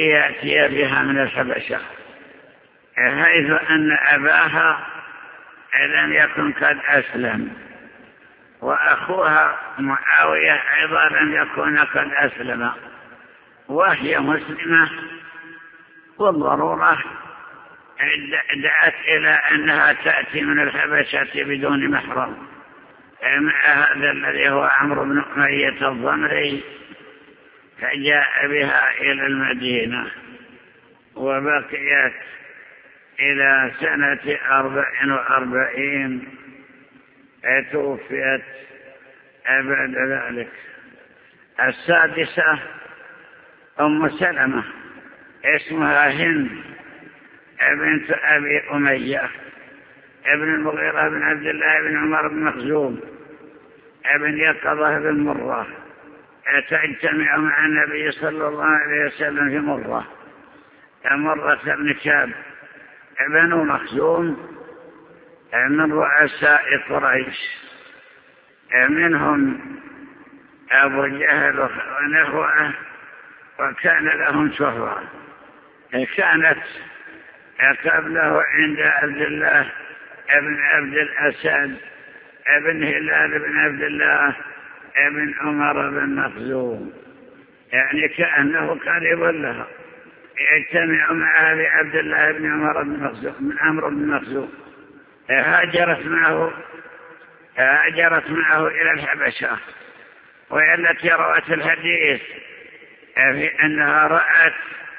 ليأتي بها من الحبشة، حيث أن أباها لم يكن قد أسلم، وأخوها معاوية أيضا لم يكن قد أسلم، وهي مسلمة، والضرورة دعت إلى أنها تأتي من الحبشة بدون محرم مع هذا الذي هو عمرو بن أمية الضمري، فجاء بها إلى المدينة وبقيت إلى سنة أربع وأربعين توفيت بعد ذلك. السادسة أم سلمة اسمها هند بنت أبي أمية ابن المغيرة بن عبد الله بن عمر بن مخزوم ابن يقظة بن مرة، تجتمع مع النبي صلى الله عليه وسلم في مرة. مرة بن كعب بن مخزوم من رؤساء قريش، منهم أبو جهل ونحوه، وكان لهم شهرة. كانت قبله عند عبد الله بن عبد الأسد ابن هلال بن عبد الله ابن عمر بن مخزوم، يعني كأنه قريب له، يجتمع معه بعبد الله بن عمر بن مخزوم من عمرو بن مخزوم. هاجرت معه هاجرت معه إلى الحبشة، وهي التي روت الحديث في أنها رأت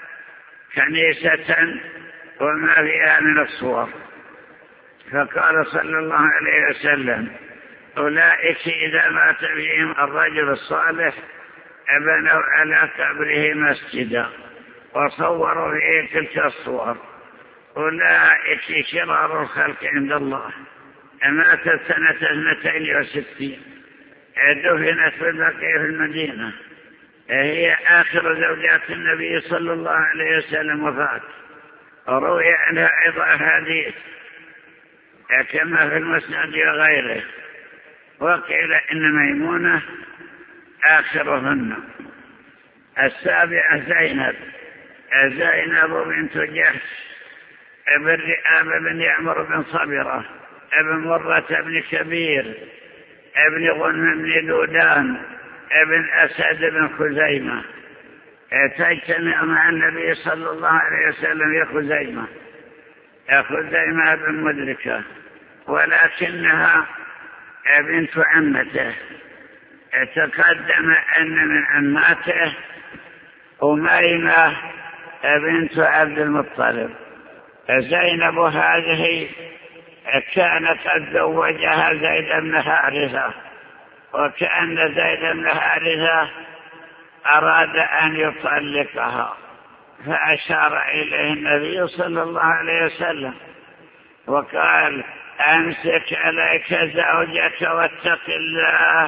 كنيسة وما فيها من الصور، فقال صلى الله عليه وسلم: أولئك إذا مات بهم الرجل الصالح بنوا على قبره مسجدا وصوروا فيه تلك الصور، أولئك شرار الخلق عند الله. ماتت سنة اثنتين وستين، دفنت في البقيع في المدينة، هي آخر زوجات النبي صلى الله عليه وسلم وفاة. روي عنها أيضا حديث كما في المسند وغيره، وقيل إن ميمونة آخرهن. السابعة زينب زينب بنت جحش ابن رئاب بن يعمر بن صبرة ابن مرة بن كبير ابن غنم بن دودان ابن أسد بن خزيمة، تجتمع مع النبي صلى الله عليه وسلم يا خزيمة خزيمة بن مدركة، ولكنها بنت عمته. تقدم أن من عماته أميمة بنت عبد المطلب. زينب هذه كانت قد زوجها زيد بن حارثة، وكأن زيد بن حارثة أراد أن يطلقها، فأشار إليه النبي صلى الله عليه وسلم وقال: أمسك عليك زوجك واتق الله،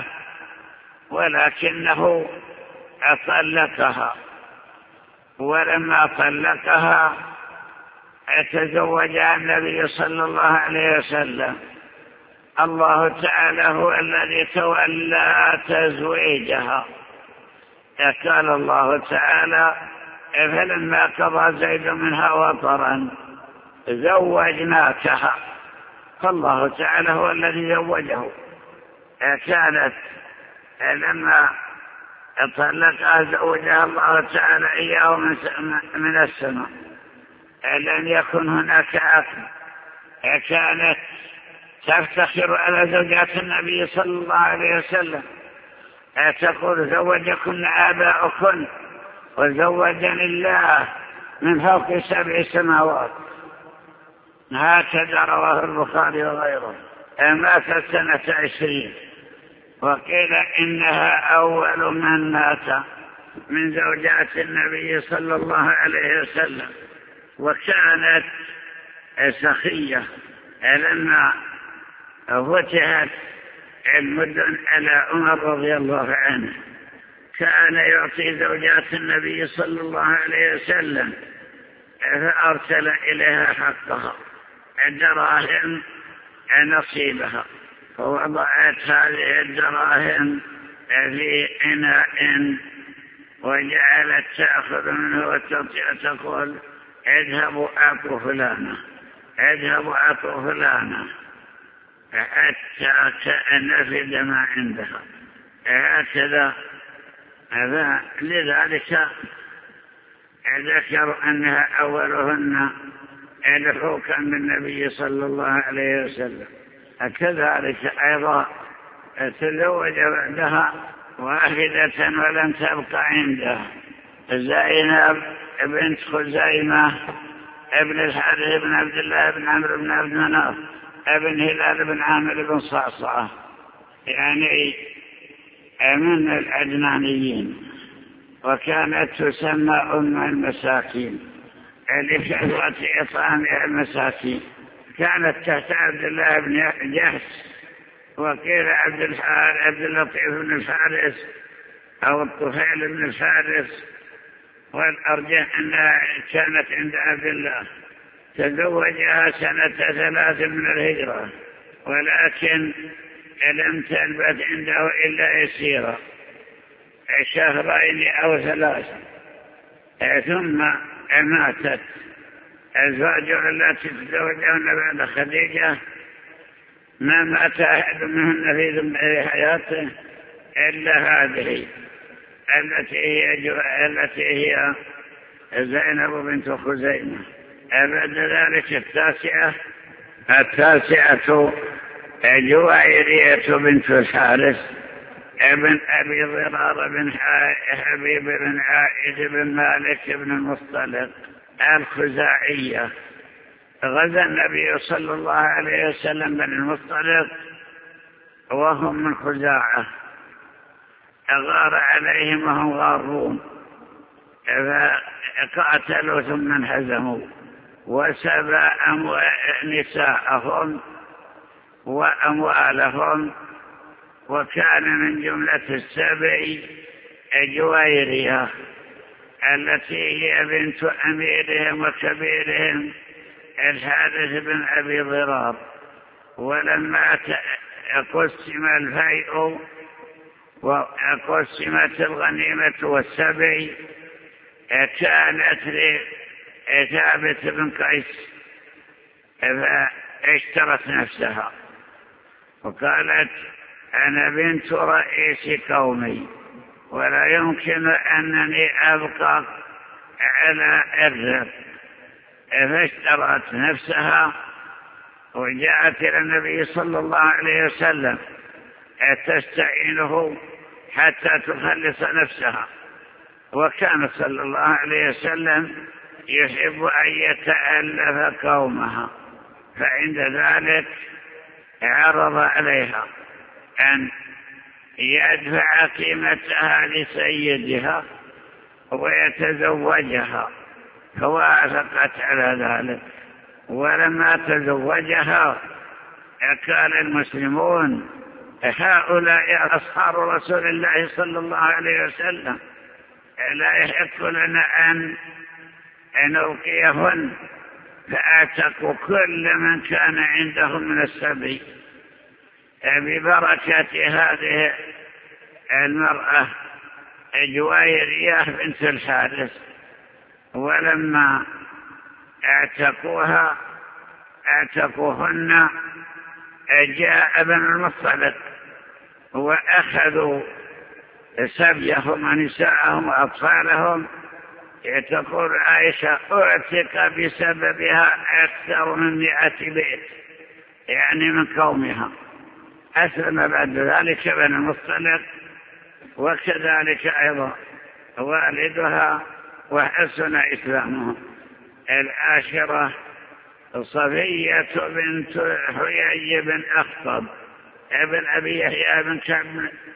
ولكنه أطلقها. ولما طلقها تزوجها النبي صلى الله عليه وسلم. الله تعالى هو الذي تولى تزويجها. قال الله تعالى: فلما قضى زيد منها وطرا زوجناكها. فالله تعالى هو الذي زوجه. كانت لما طلقها زوجها الله تعالى إياه من السماء، لم يكن هناك عقل. كانت تفتخر على زوجات النبي صلى الله عليه وسلم، تقول: زوجكن آباؤكن وزوجني الله من فوق سبع سماوات. هكذا رواه البخاري وغيره. ماتت سنة عشرين، وقيل إنها أول من مات من زوجات النبي صلى الله عليه وسلم، وكانت سخية. لما فتحت المدن على عمر رضي الله عنه كان يعطي زوجات النبي صلى الله عليه وسلم، فأرسل إليها حقها الدراهم نصيبها، فوضعت هذه الدراهم في إناء وجعلت تأخذ منه وتقول: اذهبوا أعطوا فلانة اذهبوا أعطوا فلانة. حتى نفد ما عندها هكذا. لذلك ذكر أنها أولهن لحوكا بالنبي صلى الله عليه وسلم. كذلك أيضا تزوج بعدها واحدة ولم تبقى عندها، زينب بنت خزيمة ابن الحارث بن عبد الله بن عمرو بن عبد مناف ابن هلال بن عامر بن صعصعة، يعني من العدنانيين، وكانت تسمى أم المساكين لكثرة إطعامها المساكين. كانت تحت عبد الله بن جحش، وقيل عبد الحارث عبد اللطيف بن الحارث أو الطفيل بن الحارث، والأرجح أنها كانت عند عبد الله. تزوجها سنة ثلاث من الهجرة، ولكن لم تلبث عنده إلا يسيرا شهرين أو ثلاثة، ثم ماتت. أزواجها التي تزوجهن بعد خديجة ما مات أحد منهن في حياته إلا هذه التي هي, التي هي زينب بنت خزيمة. بعد ذلك التاسعة التاسعة جويرية بنت الحارث ابن أبي ضرار بن حبيب بن عائد بن مالك بن المصطلق الخزاعية. غزا النبي صلى الله عليه وسلم بن المصطلق وهم من خزاعة، أغار عليهم وهم غارون، فقاتلوا ثم انهزموا وسبى نساءهم وأموالهم. وكان من جملة السبع جويرية التي هي بنت أميرهم وكبيرهم الحارث بن أبي ضرار. ولما قسم الفيء وقسمت الغنيمة والسبع كانت لثابت بن قيس، فاشترت نفسها وقالت أنا بنت رئيس قومي ولا يمكن أنني أبقى على الرب، فاشترت نفسها وجاءت إلى النبي صلى الله عليه وسلم تستعينه حتى تخلص نفسها. وكان صلى الله عليه وسلم يحب أن يتألف قومها، فعند ذلك عرض عليها أن يدفع قيمتها لسيدها ويتزوجها، فوافقت على ذلك. ولما تزوجها قال المسلمون هؤلاء أصحاب رسول الله صلى الله عليه وسلم، لا يحق لنا أن نلقيهن، فأعتقوا كل من كان عندهم من السبي ببركة هذه المرأة جويرية بنت الحارث. ولما اعتقوها اعتقوهن جاء ابن المصطلق وأخذوا سبيهم ونساءهم وأطفالهم. تقول عائشة اعتق بسببها أكثر من مئة بيت، يعني من قومها. أسلم بعد ذلك ابن المصطلق، وكذلك أيضا والدها، وحسن إسلامه. العاشرة صفية بنت حيي بن أخطب ابن أبي يحيى بن كعب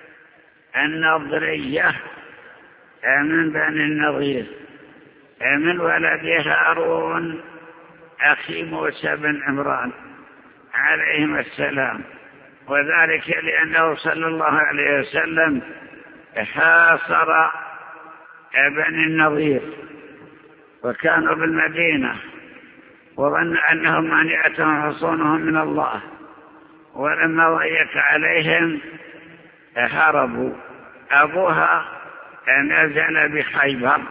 النضرية من بني النضير، من ولد هارون أخي موسى بن عمران عليهم السلام. وذلك لأنه صلى الله عليه وسلم حاصر بني النضير وكانوا بالمدينة، وظن أنهم مانعتهم حصونهم من الله، ولما ضيق عليهم هربوا. أبوها نزل بخيبر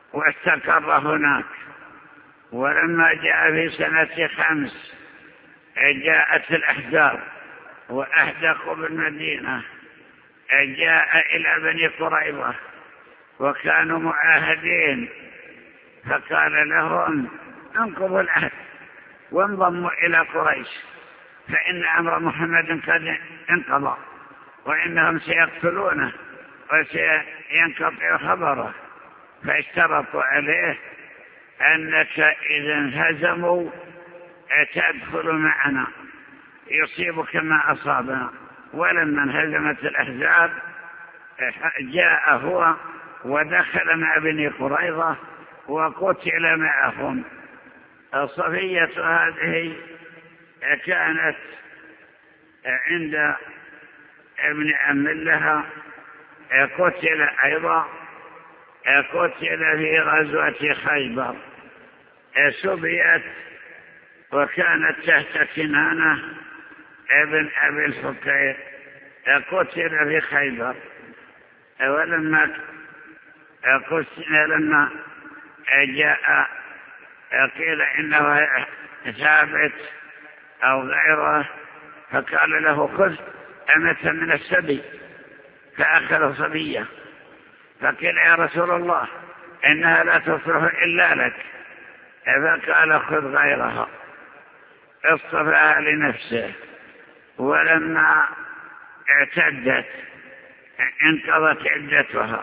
واستقر هناك، ولما جاء في سنة خمس جاءت الأحزاب وأحدقوا بالمدينة، جاء إلى بني قريظة وكانوا معاهدين، فقال لهم انقضوا العهد وانضموا إلى قريش، فإن أمر محمد قد انقضى وإنهم سيقتلونه وسينقطع خبره. فاشترطوا عليه أنك إذا انهزموا تدخل معنا يصيبك ما أصابنا. ولما انهزمت الأحزاب جاء هو ودخل مع بني قريظة وقتل معهم. صفية هذه كانت عند ابن عم لها، قتل أيضا، قتل في غزوة خيبر، سبيت وكانت تحت كنانة ابن أبي الفقير، قتل في خيبر. ولما قتل لما جاء قيل إنه ثابت أو غيره، فقال له خذ أمة من السبي، فأخذ صبية، فقيل يا رسول الله إنها لا تصلح إلا لك، فقال خذ غيرها، اصطفاها لنفسه. ولما اعتدت انقضت عدتها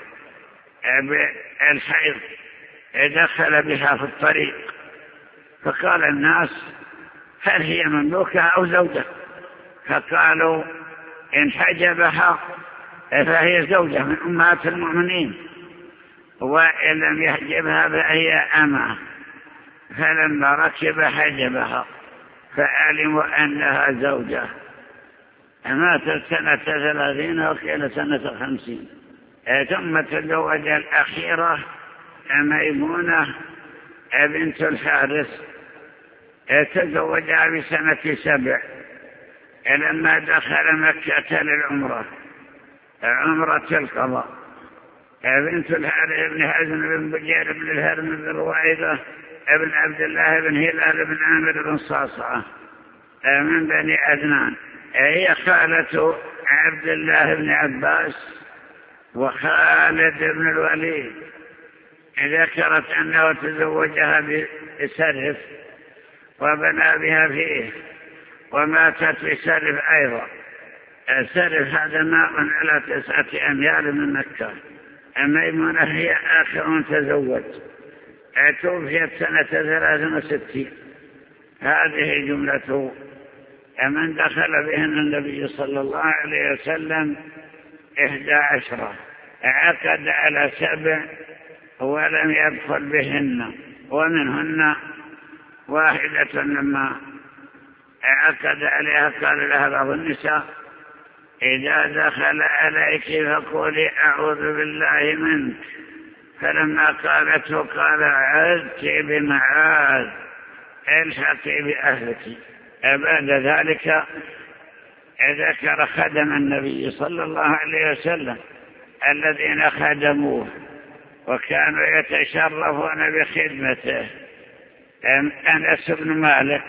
بالحيض دخل بها في الطريق، فقال الناس هل هي مملوكة أو زوجة؟ فقالوا إن حجبها فهي زوجة من أمهات المؤمنين، وإن لم يحجبها فهي أمة. فلما ركب حجبها فعلموا أنها زوجة. ماتت سنة ثلاثين وقيل سنة خمسين. ثم تزوج الأخيرة ميمونة بنت الحارث، تزوجها بسنة سبع لما دخل مكة للعمرة، عمرة القضاء. بنت الحارث بن حزم بن بجير بن الهرم بن رويضة ابن عبد الله بن هلال بن عامر بن صاصعة من بني عدنان، هي خالة عبد الله بن عباس وخالد بن الوليد. ذكرت أنه تزوجها بسرف وبنى بها فيه، وماتت بسرف أيضا. السرف هذا ماء على تسعة أميال من مكة. ميمونة هي آخر من تزوج، توفيت سنة ثلاث وستين. هذه جملة من دخل بهن النبي صلى الله عليه وسلم إحدى عشرة، عقد على سبع ولم يدخل بهن، ومنهن واحدة لما عقد عليها قال لها بعض النساء إذا دخل عليك فقولي أعوذ بالله منك، فلما قالته قال عذت بمعاذ الحقي بأهلك. بعد ذلك ذكر خدم النبي صلى الله عليه وسلم الذين خدموه وكانوا يتشرفون بخدمته. أنس بن مالك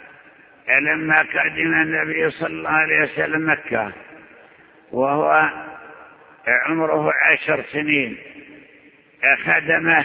لما قدم النبي صلى الله عليه وسلم مكة وهو عمره عشر سنين خدمه،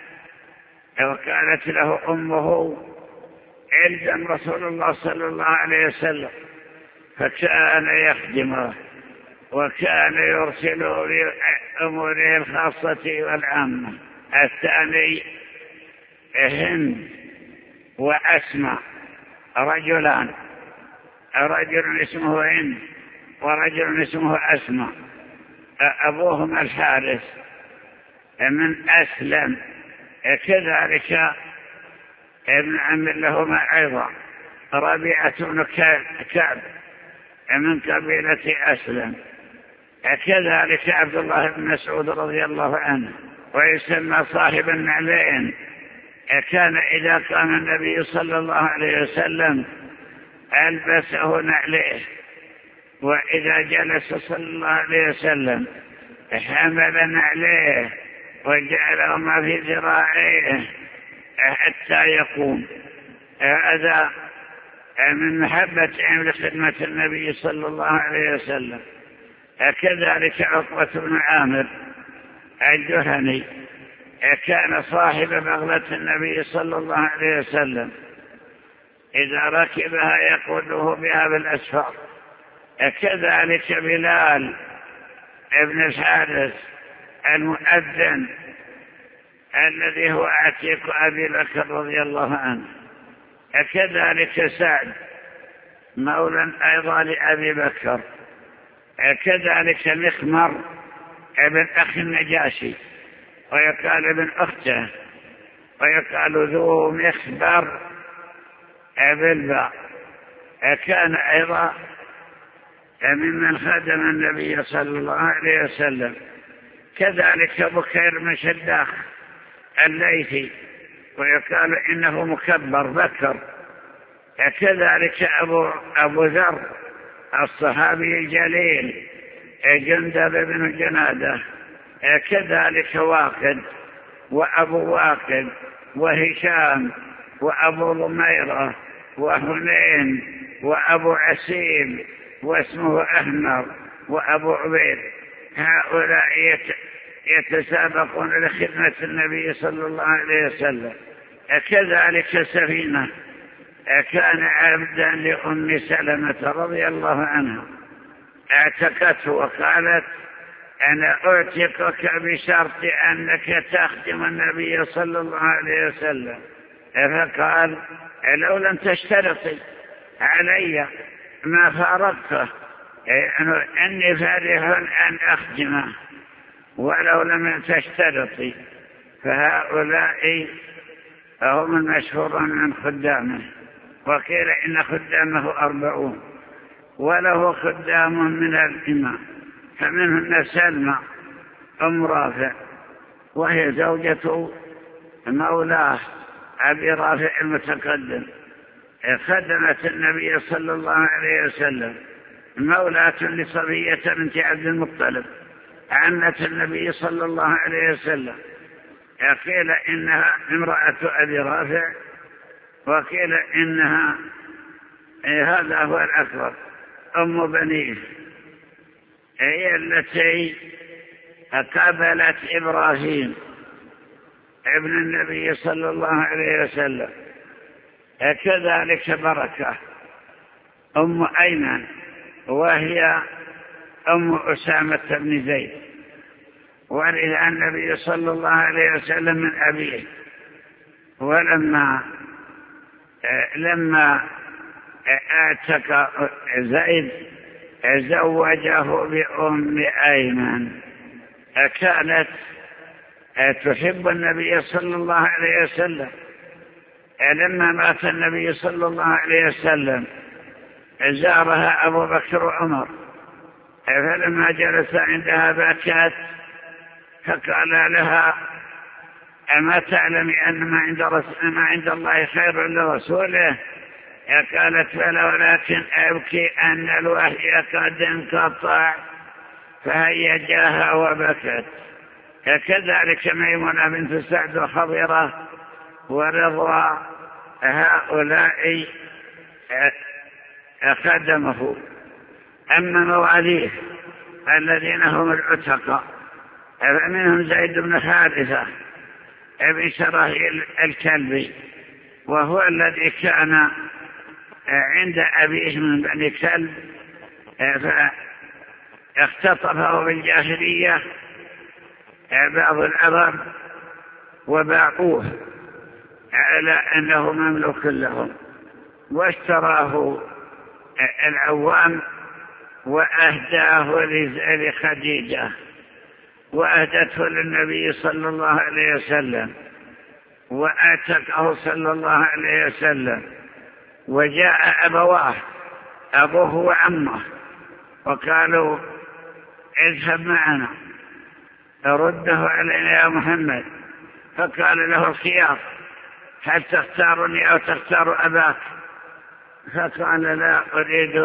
وقالت له أمه الزم رسول الله صلى الله عليه وسلم، فكان يخدمه وكان يرسله لأموره الخاصة والعامة. الثاني هند وأسماء، رجلان، رجل اسمه هند ورجل اسمه أسماء، أبوهما الحارث من أسلم، كذلك ابن عم لهما أيضا ربيعة بن كعب من قبيلة أسلم، كذلك عبد الله بن مسعود رضي الله عنه ويسمى صاحب النعلين. كان إذا قام النبي صلى الله عليه وسلم ألبسه نعليه، وإذا جلس صلى الله عليه وسلم حمل نعليه وجعلهما في ذراعيه حتى يقوم. هذا من محبتهم لخدمة النبي صلى الله عليه وسلم. كذلك عقبة بن عامر الجهني كان صاحب بغلة النبي صلى الله عليه وسلم، إذا ركبها يقوده بها بالأسفار. كذلك بلال ابن الحارث المؤذن الذي هو عتيق أبي بكر رضي الله عنه. كذلك سعد مولى أيضا لأبي بكر. كذلك مخمر ابن أخي النجاشي، ويقال ابن أخته، ويقال ذو مخبر بالباء. كان أيضا ممن خدم النبي صلى الله عليه وسلم. كذلك بكير بن شداخ الليثي، ويقال إنه مكبر بكر. كذلك أبو, أبو ذر الصحابي الجليل جندب بن جنادة. كذلك واقد وأبو واقد وهشام وأبو ضميرة وهنين وأبو عسيب واسمه أحمر وأبو عبيد. هؤلاء يتسابقون لخدمة النبي صلى الله عليه وسلم. كذلك سفينة كان عبدا لأم سلمة رضي الله عنها، اعتقته وقالت أنا أعتقك بشرط أنك تخدم النبي صلى الله عليه وسلم. فقال لو لم تشترطي علي ما فارقته، أني فارغ أن أخدمه ولو لم تشترطي. فهؤلاء هم المشهورون عن خدامه، وقيل إن خدامه أربعون، وله خدام من الإمام، فمنهن سلمى أم رافع، وهي زوجة مولاه أبي رافع المتقدم. خدمت النبي صلى الله عليه وسلم، مولاة لصبية بنت عبد المطلب عمة النبي صلى الله عليه وسلم. قيل إنها امرأة أبي رافع، وقيل إنها هذا هو الأكبر أم بنيه، هي التي قابلت إبراهيم ابن النبي صلى الله عليه وسلم. كذلك بركة أم أيمن، وهي أم أسامة بن زيد، ورث النبي صلى الله عليه وسلم من أبيه. ولما لما اعتق زيد زوجه بأم أيمن. كانت تحب النبي صلى الله عليه وسلم. لما مات النبي صلى الله عليه وسلم زارها أبو بكر وعمر، فلما جلس عندها بكت، فقال لها أما تعلمي أن ما عند, ما عند الله خير لرسوله؟ قالت بلى، ولكن أبكي أن الوحي قد انقطع. فهيجاها وبكت. كذلك ميمونة بنت سعد وخضرة ورضوى، هؤلاء خدمه. أما مواليه الذين هم العتقاء فمنهم زيد بن حارثة ابن شراهيل الكلبي، وهو الذي كان عند أبيه من بني كلب، فاختطفه بالجاهلية بعض العرب وباعوه على أنه مملوك لهم، واشتراه العوام وأهداه لخديجة، وأهدته للنبي صلى الله عليه وسلم، وأعتقه صلى الله عليه وسلم. وجاء أبواه أبوه وعمه وقالوا اذهب معنا رده علينا يا محمد. فقال له الخيار، هل تختارني أو تختار أباك؟ فقال لا أريد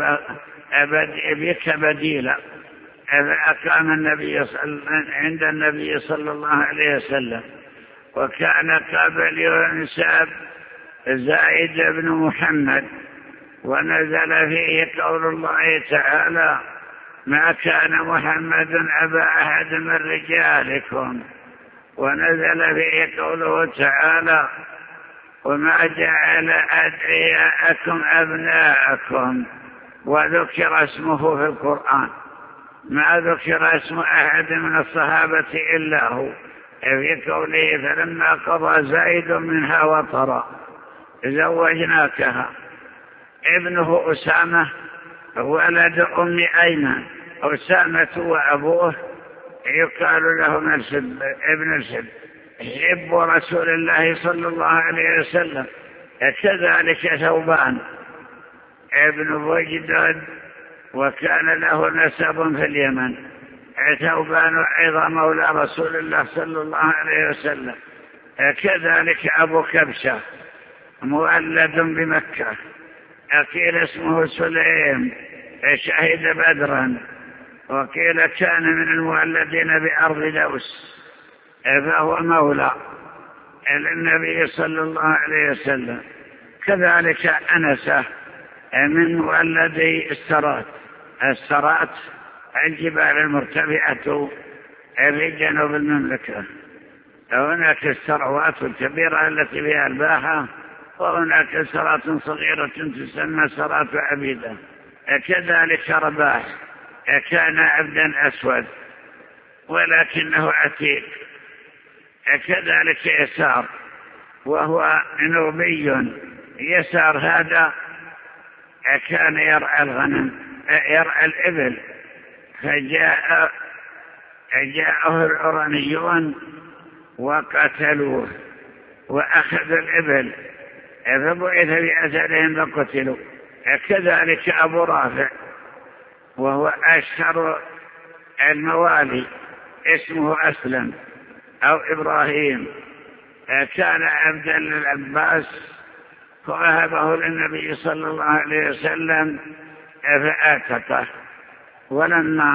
بك بديلا. فأقام النبي عند النبي صلى الله عليه وسلم. وكان قبل ينسب زائد بن محمد ونزل فيه قول الله تعالى: ما كان محمد أبا أحد من رجالكم. ونزل فيه قوله تعالى: وما جعل أدعياءكم أبناءكم. وذكر اسمه في القرآن، ما ذكر اسم أحد من الصحابة إلا هو في قوله: فلما قضى زيد منها وطرا زوجناكها. ابنه أسامة ولد أم أيمن، أسامة وأبوه يقال له ابن السب، حب رسول الله صلى الله عليه وسلم. كذلك ثوبان ابن وجدد، وكان له نسب في اليمن. ثوبان أيضا مولى رسول الله صلى الله عليه وسلم. كذلك أبو كبشة مولد بمكة، قيل اسمه سليم، شهد بدرا، وقيل كان من المولدين بأرض دوس، فهو مولى للنبي صلى الله عليه وسلم. كذلك أنسة من مولدي السرات. السرات الجبال المرتفعة في جنوب المملكة. هناك السروات الكبيرة التي فيها الباحة، وهناك سرات صغيرة تسمى سرات عبيدة. كذلك رباح كان عبدا أسود ولكنه عتيق. كذلك يسار وهو نوبي. يسار هذا كان يرعى الغنم، يرعى الإبل، فجاء جاءه العرانيون وقتلوه وأخذوا الإبل، فبعث بأثرهم فقتلوا. كذلك أبو رافع وهو أشهر الموالي، اسمه أسلم أو إبراهيم، كان عبدا للعباس فوهبه للنبي صلى الله عليه وسلم فآتته. ولما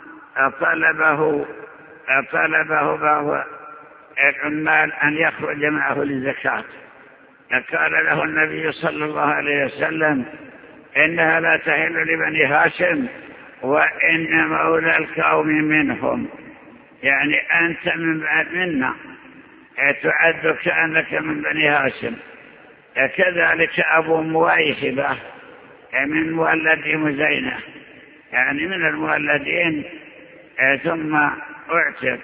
طلبه طلبه بعض العمال أن يخرج معه للزكاة، قال له النبي صلى الله عليه وسلم: إنها لا تحل لبني هاشم وإن مولى القوم منهم، يعني أنت من بعد منا، تعد كأنك من بني هاشم. كذلك أبو مويهبة من مولد مزينة، يعني من المولدين ثم اعتق.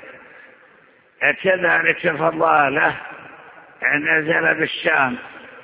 كذلك فضالة نزل بالشام.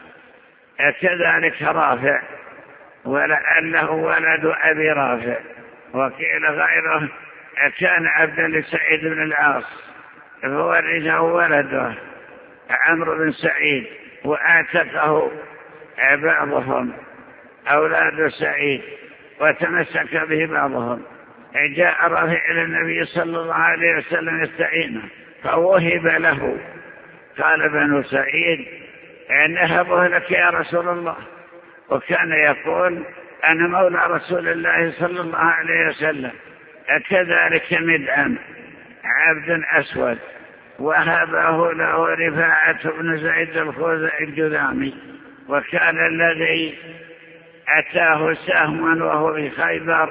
كذلك رافع ولعله ولد أبي رافع، وقيل غيره كان عبدا لسعيد بن العاص فورثه ولده عمرو بن سعيد وأعتقه بعضهم أولاد سعيد وتمسك به بعضهم. جاء رافع إلى النبي صلى الله عليه وسلم يستعينه فوهب له. قال بنو سعيد: نهبه لك يا رسول الله. وكان يقول: أنا مولى رسول الله صلى الله عليه وسلم. كذلك مدعم عبد أسود وهبه له رفاعة بن زيد الخزاعي الجذامي، وكان الذي أتاه سهم وهو في خيبر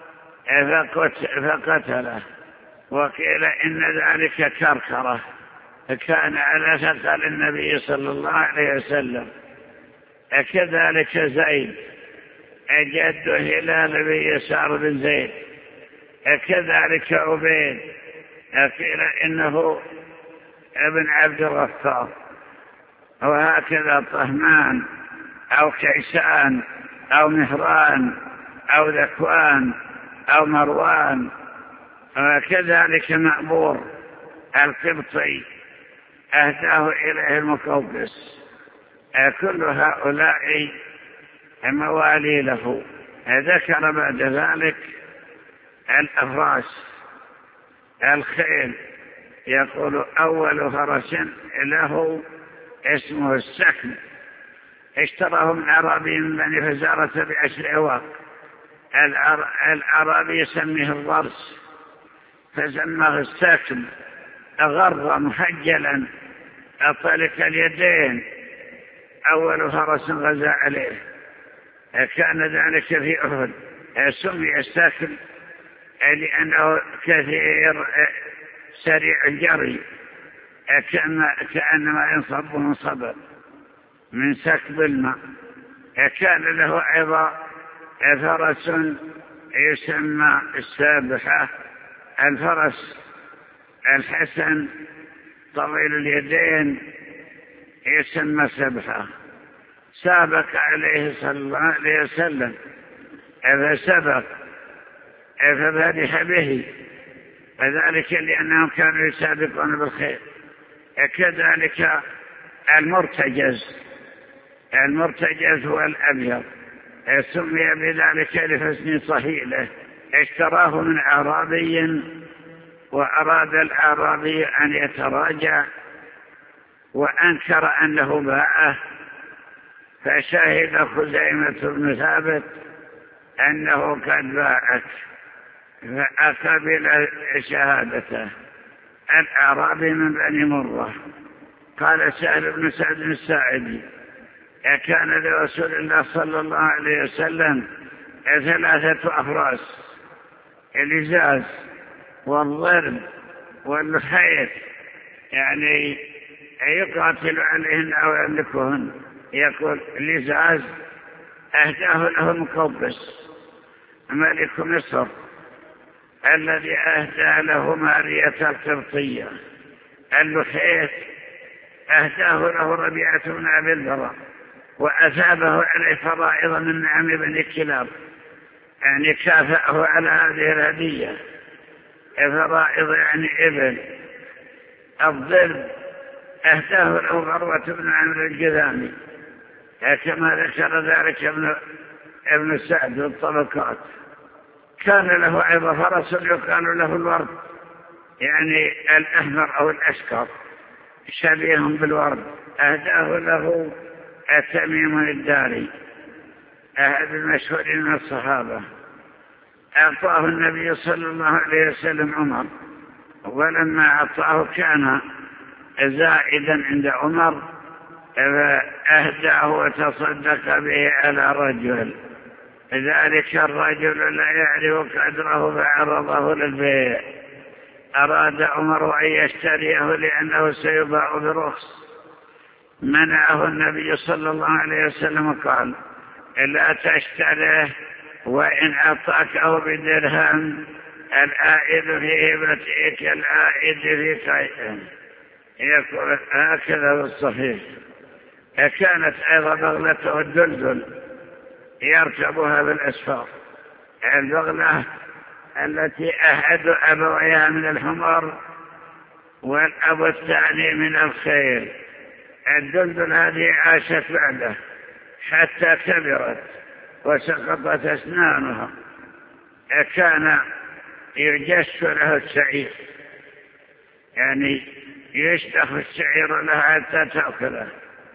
فقتله. وقيل إن ذلك كركرة كان على ثقل النبي صلى الله عليه وسلم. كذلك زيد جد هلال بن يسار بن زيد. كذلك عبيد قيل إنه ابن عبد الغفار. وهكذا طهمان أو كيسان أو مهران أو ذكوان أو مروان. وكذلك مأبور القبطي أهداه إليه المقوقس. كل هؤلاء موالي له. ذكر بعد ذلك الأفراس الخيل، يقول: أول فرس له اسمه السكن، اشتراه من عربي من بني فزارة بعشر عواق. العربي يسميه الضرس فسماه السكن. أغر محجلا أطلق اليدين، أول فرس غزا عليه. كان ذلك في أحد. سمي السكل لأنه كثير سريع الجري، كأنما ينصب من صبر من سكب الماء. كان له أيضا فرس يسمى السابحة، الفرس الحسن طويل اليدين يسمى سبحة. سابق عليه صلى الله عليه وسلم فسبق ففرح به، وذلك لأنهم كانوا يسابقون بالخير. كذلك المرتجز، المرتجز هو الأبيض، سمي بذلك لحسن صهيله. اشتراه من أعرابي وأراد الأعرابي أن يتراجع وأنكر أنه باعه، فشهد خزيمة بن ثابت أنه قد باعك، فأقبل شهادته. الأعرابي من بني مرة. قال سهل بن سعد الساعدي: كان لرسول الله صلى الله عليه وسلم ثلاثة أفراس، الإزاز والضرب والحيط، يعني يقاتل عليهن أو يملكهن. يقول الإزاز أهداه له المقوقس ملك مصر الذي أهدى له مارية القبطية. اللحيط أهداه له ربيعة بن أبي البراء، وأثابه عليه فرائض من نعم بني كلاب، يعني كافأه على هذه الهدية. فرائض يعني إبل. الضرب أهداه له غروة بن عمرو الجذامي، كما ذكر ذلك ابن, ابن سعد والطبقات. كان له أيضا فرس يقال له الورد، يعني الأحمر أو الأشقر شبيه بالورد، أهداه له التميم الداري أحد المشهورين من الصحابة. أعطاه النبي صلى الله عليه وسلم عمر، ولما أعطاه كان زائدا عند عمر، فأهداه وتصدق به على رجل. ذلك الرجل لا يعرف قدره فعرضه للبيع. أراد عمر أن يشتريه لأنه سيباع برخص، منعه النبي صلى الله عليه وسلم وقال: لا تشتريه، وإن أعطاكه بدرهم الآئد في هبتك الآئد في قيئه. يقول هكذا بالصحيح. كانت أيضا بغلته الدلدل يركبها بالأسفار، البغلة التي أحد أبويها من الحمر والأب الثاني من الخيل. الدلدل هذه عاشت بعده حتى كبرت وسقطت أسنانها. كان يجس له الشعير، يعني يشتخ الشعير لها حتى تأكله.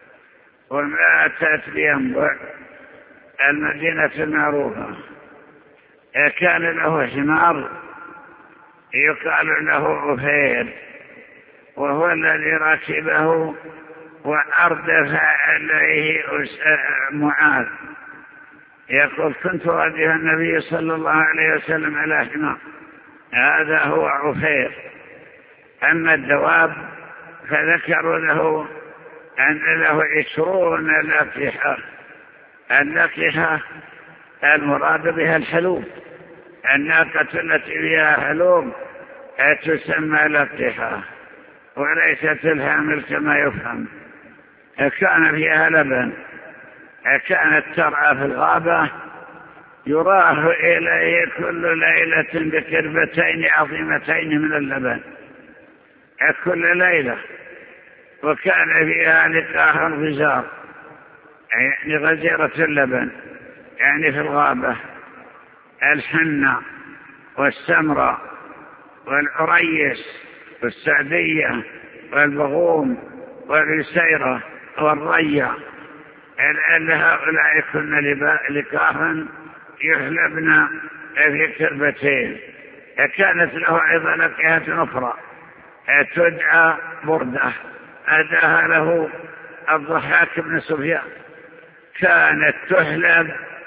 وماتت بينبع المدينة المعروفة. كان له حمار يقال له أفير، وهو الذي ركبه وأردف عليه معاذ. يقول كنت ردف النبي صلى الله عليه وسلم على حمار، هذا هو عفير. أما الدواب فذكروا له أن له عشرون لقحة. اللقحة المراد بها الحلوب، الناقة التي فيها حلوب تسمى لقحة، وليست الحامل كما يفهم. كان فيها لبن، كانت ترعى في الغابة، يراه إليه كل ليلة بكربتين عظيمتين من اللبن كل ليلة. وكان فيها لقاح الغزار، يعني غزيرة اللبن، يعني في الغابة، الحنة والسمرة والعريس والسعدية والبغوم والرسيرة والرية، لأن هؤلاء كن لقاحا يحلبن في كربتين. كانت له أيضا لقية أخرى تدعى بردة، أداها له الضحاك بن سفيان، كانت تحلب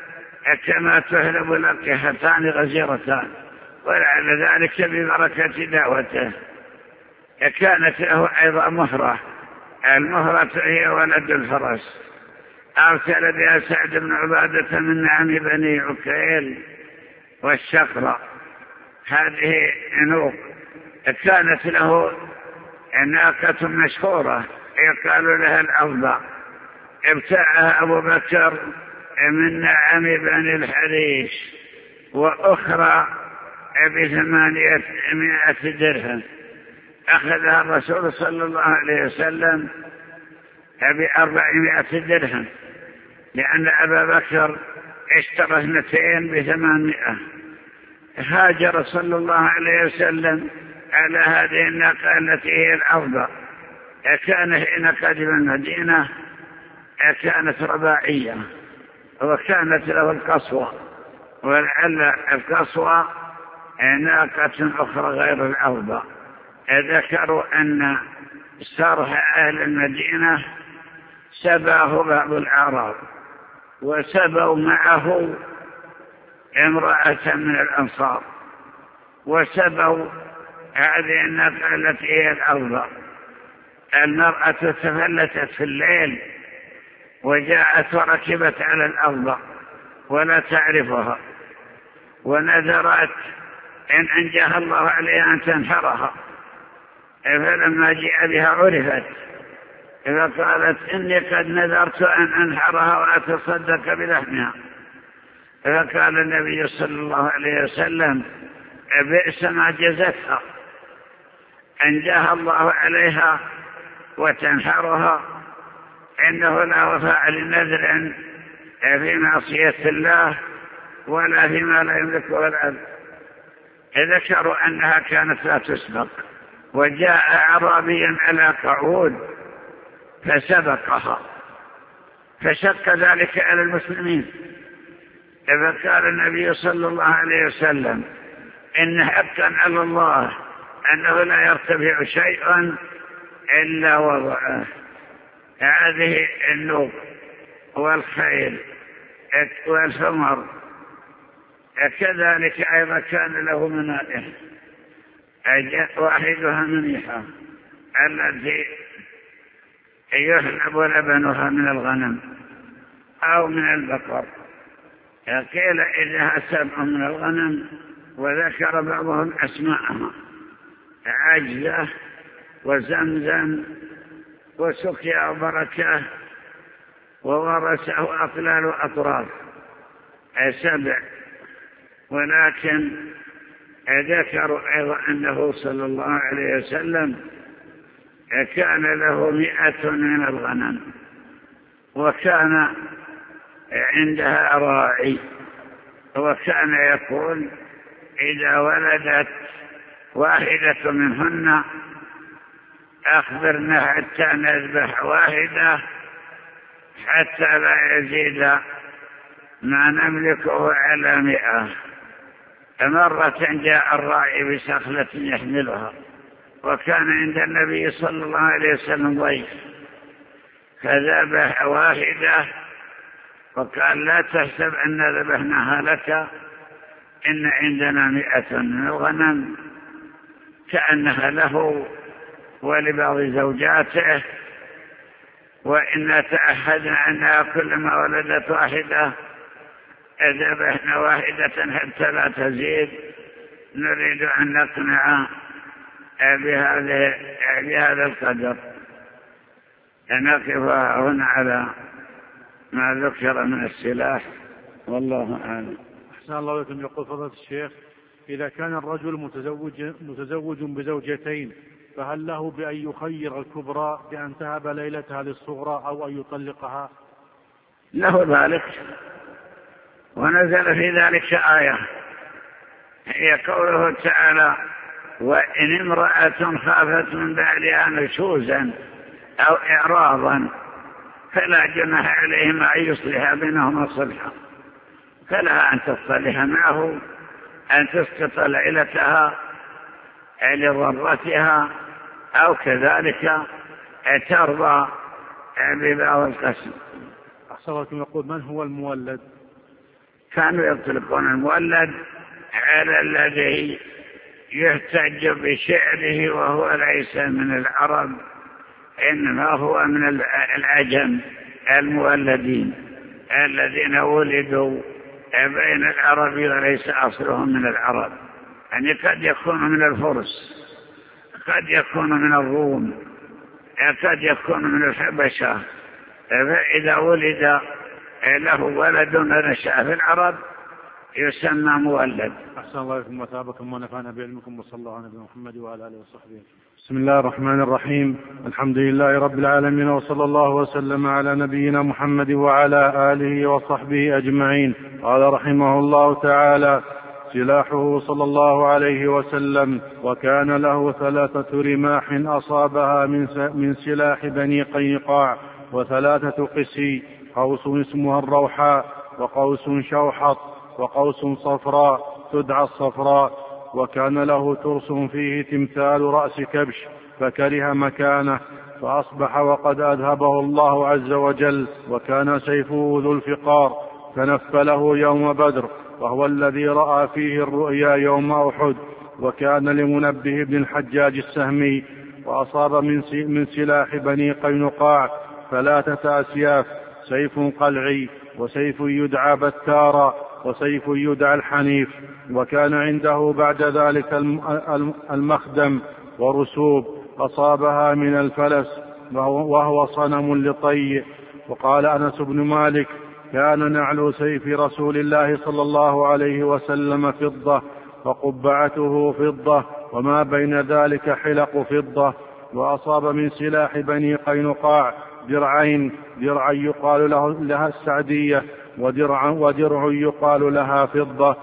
كما تهلب لقحتان غزيرتان، ولعل ذلك ببركة دعوته. كانت له أيضا مهرة، المهرة هي ولد الفرس، أرسل بها سعد بن عبادة من نعم بني عكيل والشقرة، هذه نوق. كانت له ناقة مشهورة يقال لها الأرض، ابتاعها أبو بكر من نعم بني الحريش، وأخرى بثمانمائة درهم، أخذها الرسول صلى الله عليه وسلم بأربعمائة درهم، لأن أبا بكر اشترى اثنتين بثمانمائة. هاجر صلى الله عليه وسلم على هذه الناقة التي هي الأرض. كان حين قدم المدينة كانت رباعية، وكانت له القصوى، ولعل القصوى ناقة أخرى غير الأرض. ذكروا أن سرح أهل المدينة سباه بعض الأعراب، وسبوا معه امرأة من الأنصار، وسبوا هذه الناقة التي هي الأرض. المرأة تفلتت في الليل وجاءت وركبت على الأرض ولا تعرفها، ونذرت إن أنجاها الله عليها أن تنحرها، فلما جاء بها عرفت، فقالت إني قد نذرت أن أنحرها وأتصدق بلحمها. فقال النبي صلى الله عليه وسلم بئس ما جزتها، أنجاها الله عليها وتنحرها، إنه لا وفاء لنذر في معصية الله ولا فيما لا يملكه العبد. ذكروا أنها كانت لا تسبق، وجاء أعرابي على قعود فسبقها، فشق ذلك على المسلمين. فقال النبي صلى الله عليه وسلم إن حقا على الله أنه لا يرتفع شيء إلا وضعه. هذه النوق والخيل والحمر كذلك أيضا كان له منائح، واحدها منيحة التي يحلب لبنها من الغنم أو من البقر. قيل إذا سبع من الغنم، وذكر بعضهم أسماءها: عجزة وزمزم وسقيا وبركة وورثه وأطلال وأطراف، سبع. ولكن ذكروا أيضا أنه صلى الله عليه وسلم كان له مئة من الغنم، وكان عندها راعي، وكان يقول إذا ولدت واحدة منهن أخبرنا حتى نذبح واحدة حتى لا يزيد ما نملكه على مئة. مرة جاء الراعي بسخلة يحملها، وكان عند النبي صلى الله عليه وسلم ضيف، فذبح واحدة وقال لا تحسب أن ذبحناها لك، إن عندنا مئة من الغنم، كأنها له ولبعض زوجاته، وإن تعهدنا أنها كلما ولدت واحدة ذبحنا واحدة حتى لا تزيد، نريد أن نقنع بهذا القدر. نقف هنا على ما ذكر من السلاح، والله أعلم. أحسن الله لكم. يقول فضيلة الشيخ: إذا كان الرجل متزوج, متزوج بزوجتين، فهل له بأن يخير الكبرى بأن تهب ليلتها للصغرى أو أن يطلقها؟ له ذلك، ونزل في ذلك آية هي قوله تعالى: وإن امرأة خافت من بعلها نشوزا أو إعراضا فلا جناح عليهما أن يصلح بينهما صلحا، فلها أن تصلح معه، أن تسقط ليلتها لضرتها، أو كذلك ترضى ببعض القسم. أحسن الله. يقول: من هو المولد؟ كانوا يطلقون المولد على الذي يحتج بشعره وهو ليس من العرب، إنما هو من العجم المولدين الذين ولدوا بين العرب وليس أصلهم من العرب، يعني قد يكون من الفرس، قد يكون من الروم، قد يكون من الحبشة، فإذا ولد له ولد ونشأ في العرب يسمى مولد. أحسن الله إليكم وثابكم ونفعنا بعلمكم وصلى الله على نبينا محمد وعلى آله وصحبه. بسم الله الرحمن الرحيم. الحمد لله رب العالمين وصلى الله وسلم على نبينا محمد وعلى آله وصحبه أجمعين. قال رحمه الله تعالى: سلاحه صلى الله عليه وسلم: وكان له ثلاثة رماح أصابها من سلاح بني قينقاع، وثلاثة قسي، قوس اسمها الروحاء، وقوس شوحط، وقوس صفراء تدعى الصفراء. وكان له ترس فيه تمثال رأس كبش، فكره مكانه، فأصبح وقد أذهبه الله عز وجل. وكان سيفه ذو الفقار، فنفله يوم بدر، وهو الذي رأى فيه الرؤيا يوم أحد. وكان لمنبه بن الحجاج السهمي، وأصاب من سلاح بني قينقاع ثلاثة أسياف: سيف قلعي، وسيف يدعى بتارا، وسيف يدعى الحنيف. وكان عنده بعد ذلك المخدم ورسوب أصابها من الفلس، وهو صنم لطي. وقال أنس بن مالك: كان نعل سيف رسول الله صلى الله عليه وسلم فضة، وقبعته فضة، وما بين ذلك حلق فضة. وأصاب من سلاح بني قينقاع درعين: درعا يقال له لها السعدية، ودرع, ودرع يقال لها فضة.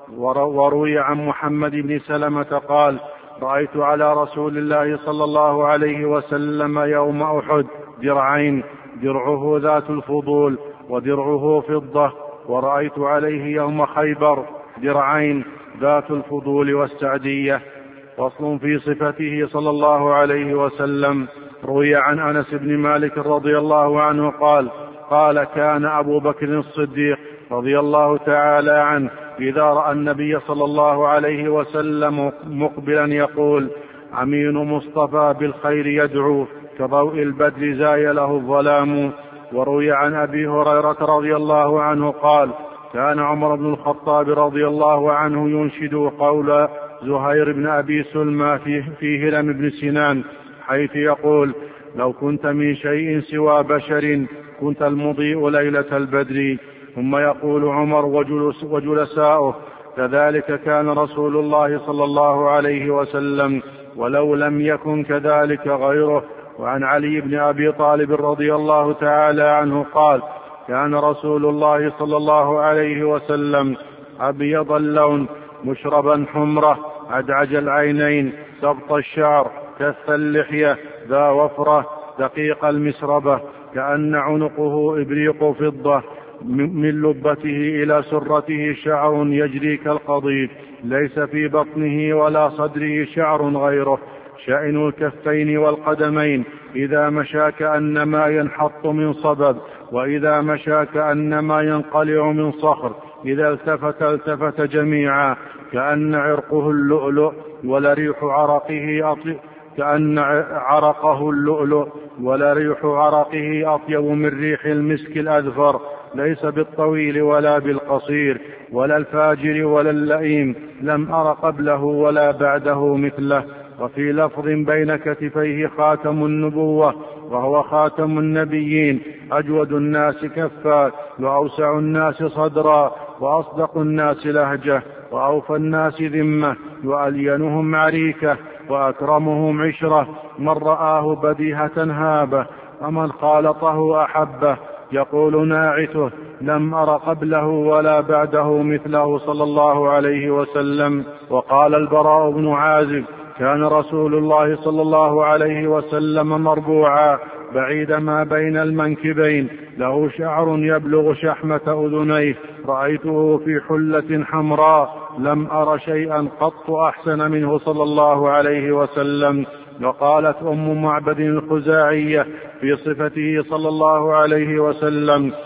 وروي عن محمد بن سلمة قال: رأيت على رسول الله صلى الله عليه وسلم يوم أحد درعين: درعه ذات الفضول، ودرعه فضة. ورأيت عليه يوم خيبر درعين ذات الفضول والسعدية. فصل في صفته صلى الله عليه وسلم. روي عن أنس بن مالك رضي الله عنه قال: قال: كان أبو بكر الصديق رضي الله تعالى عنه إذا رأى النبي صلى الله عليه وسلم مقبلا يقول: أمين مصطفى بالخير يدعو، كضوء البدر زاي له الظلام. وروي عن أبي هريرة رضي الله عنه قال: كان عمر بن الخطاب رضي الله عنه ينشد قول زهير بن أبي سلمى في, في هرم بن سنان، حيث يقول: لو كنت من شيء سوى بشر كنت المضيء ليلة البدر. ثم يقول عمر وجلس وجلساؤه: كذلك كان رسول الله صلى الله عليه وسلم، ولو لم يكن كذلك غيره. وعن علي بن أبي طالب رضي الله تعالى عنه قال: كان رسول الله صلى الله عليه وسلم أبيض اللون، مشربا حمرة، أدعج العينين، سبط الشعر، كث اللحية، ذا وفرة، دقيق المسربة، كأن عنقه إبريق فضة، من لبته إلى سرته شعر يجري كالقضيب، ليس في بطنه ولا صدره شعر غيره، شأن الكفين والقدمين، إذا مشى كأنما ينحط من صبب، وإذا مشى كأنما ينقلع من صخر، إذا التفت التفت جميعا، كأن عرقه اللؤلؤ ولريح عرقه أطيب كأن عرقه اللؤلؤ ولريح عرقه أطيب من ريح المسك الأذفر، ليس بالطويل ولا بالقصير ولا الفاجر ولا اللئيم، لم أر قبله ولا بعده مثله. وفي لفظ بين كتفيه خاتم النبوة، وهو خاتم النبيين، أجود الناس كفا، وأوسع الناس صدرا، وأصدق الناس لهجة، وأوفى الناس ذمة، وألينهم عريكة، وأكرمهم عشرة. من رآه بديهة هابه، ومن خالطه أحبه. يقول ناعته: لم أر قبله ولا بعده مثله صلى الله عليه وسلم. وقال البراء بن عازب: كان رسول الله صلى الله عليه وسلم مربوعا بعيد ما بين المنكبين، له شعر يبلغ شحمة أذنيه، رأيته في حلة حمراء، لم أر شيئا قط أحسن منه صلى الله عليه وسلم. وقالت أم معبد الخزاعية في صفته صلى الله عليه وسلم: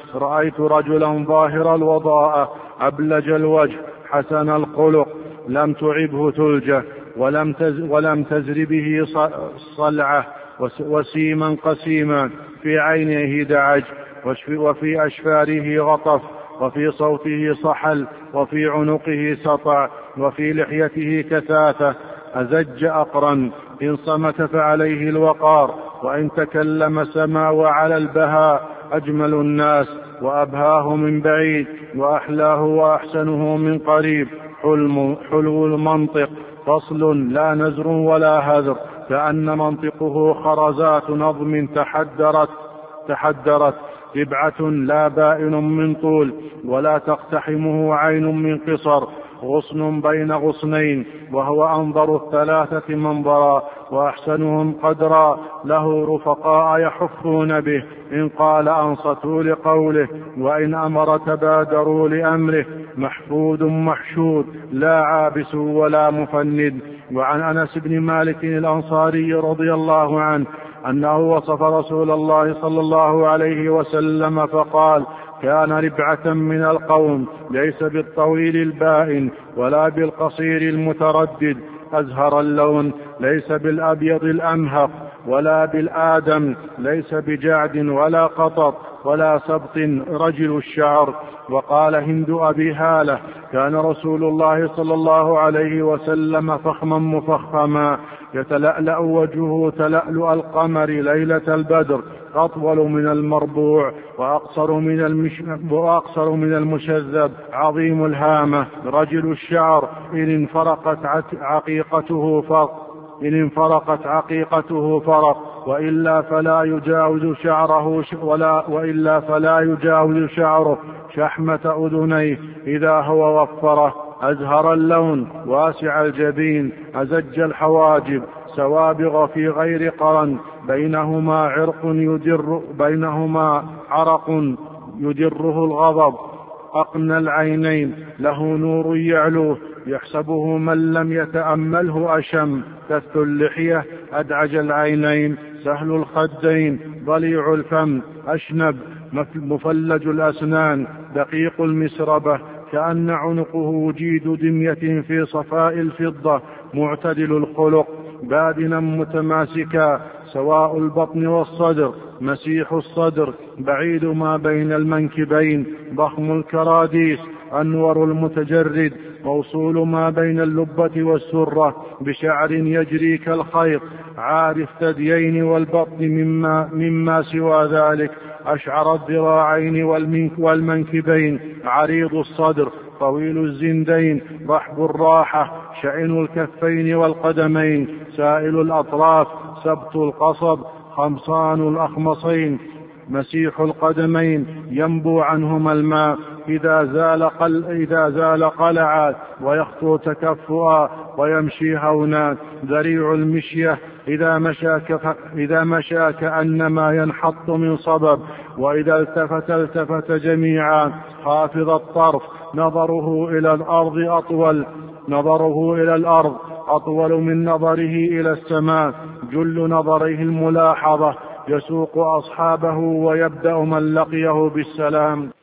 رأيت رجلا ظاهر الوضاءة أبلج الوجه حسن الخلق لم تعبه ثلجة ولم, تز ولم تزر به صلعة وسيما قسيما في عينيه دعج وفي أشفاره غطف وفي صوته صحل وفي عنقه سطع وفي لحيته كثافة أزج أقرا إن صمت فعليه الوقار وإن تكلم سما وعلى البهاء أجمل الناس وأبهاه من بعيد وأحلاه وأحسنه من قريب حلم حلو المنطق فصل لا نزر ولا هذر كأن منطقه خرزات نظم تحدرت تحدرت ربعة لا بائن من طول ولا تقتحمه عين من قصر غصن بين غصنين وهو أنظر الثلاثة منظرا وأحسنهم قدرا له رفقاء يحفون به إن قال أنصتوا لقوله وإن أمر تبادروا لأمره محفود محشود لا عابس ولا مفند. وعن أنس بن مالك الأنصاري رضي الله عنه أنه وصف رسول الله صلى الله عليه وسلم فقال كان ربعة من القوم ليس بالطويل البائن ولا بالقصير المتردد أزهر اللون ليس بالأبيض الأمهق ولا بالآدم ليس بجعد ولا قطط ولا سبط رجل الشعر. وقال هند أبي هالة كان رسول الله صلى الله عليه وسلم فخما مفخما يتلألأ وجهه تلألؤ القمر ليلة البدر أطول من المربوع وأقصر من, المش... وأقصر من المشذب عظيم الهامة رجل الشعر إن انفرقت عقيقته فرق إن انفرقت عقيقته فرق وإلا فلا يجاوز شعره ولا وإلا فلا يجاوز شعره شحمة أذنيه إذا هو وفره أزهر اللون واسع الجبين أزج الحواجب سوابغ في غير قرن بينهما عرق يدر بينهما عرق يدره الغضب أقنى العينين له نور يعلوه يحسبه من لم يتأمله أشم كث اللحية أدعج العينين سهل الخدين ضليع الفم أشنب مفلج الأسنان دقيق المسربة كأن عنقه وجيد دمية في صفاء الفضة معتدل الخلق بادنا متماسكا سواء البطن والصدر مسيح الصدر بعيد ما بين المنكبين ضخم الكراديس أنور المتجرد موصول ما بين اللبة والسرة بشعر يجري كالخيط عارف ثديين والبطن مما, مما سوى ذلك أشعر الذراعين والمنكبين عريض الصدر طويل الزندين رحب الراحة شئن الكفين والقدمين سائل الأطراف سبط القصب خمصان الأخمصين مسيح القدمين ينبو عنهما الماء إذا زال, قل إذا زال قلعا ويخطو تكفؤا ويمشي هونا ذريع المشية إذا مشى, كف... إذا مشى كأنما ينحط من صبب وإذا التفت التفت جميعا خافض الطرف نظره إلى الأرض أطول نظره إلى الأرض أطول من نظره إلى السماء جل نظره الملاحظة يسوق أصحابه ويبدأ من لقيه بالسلام.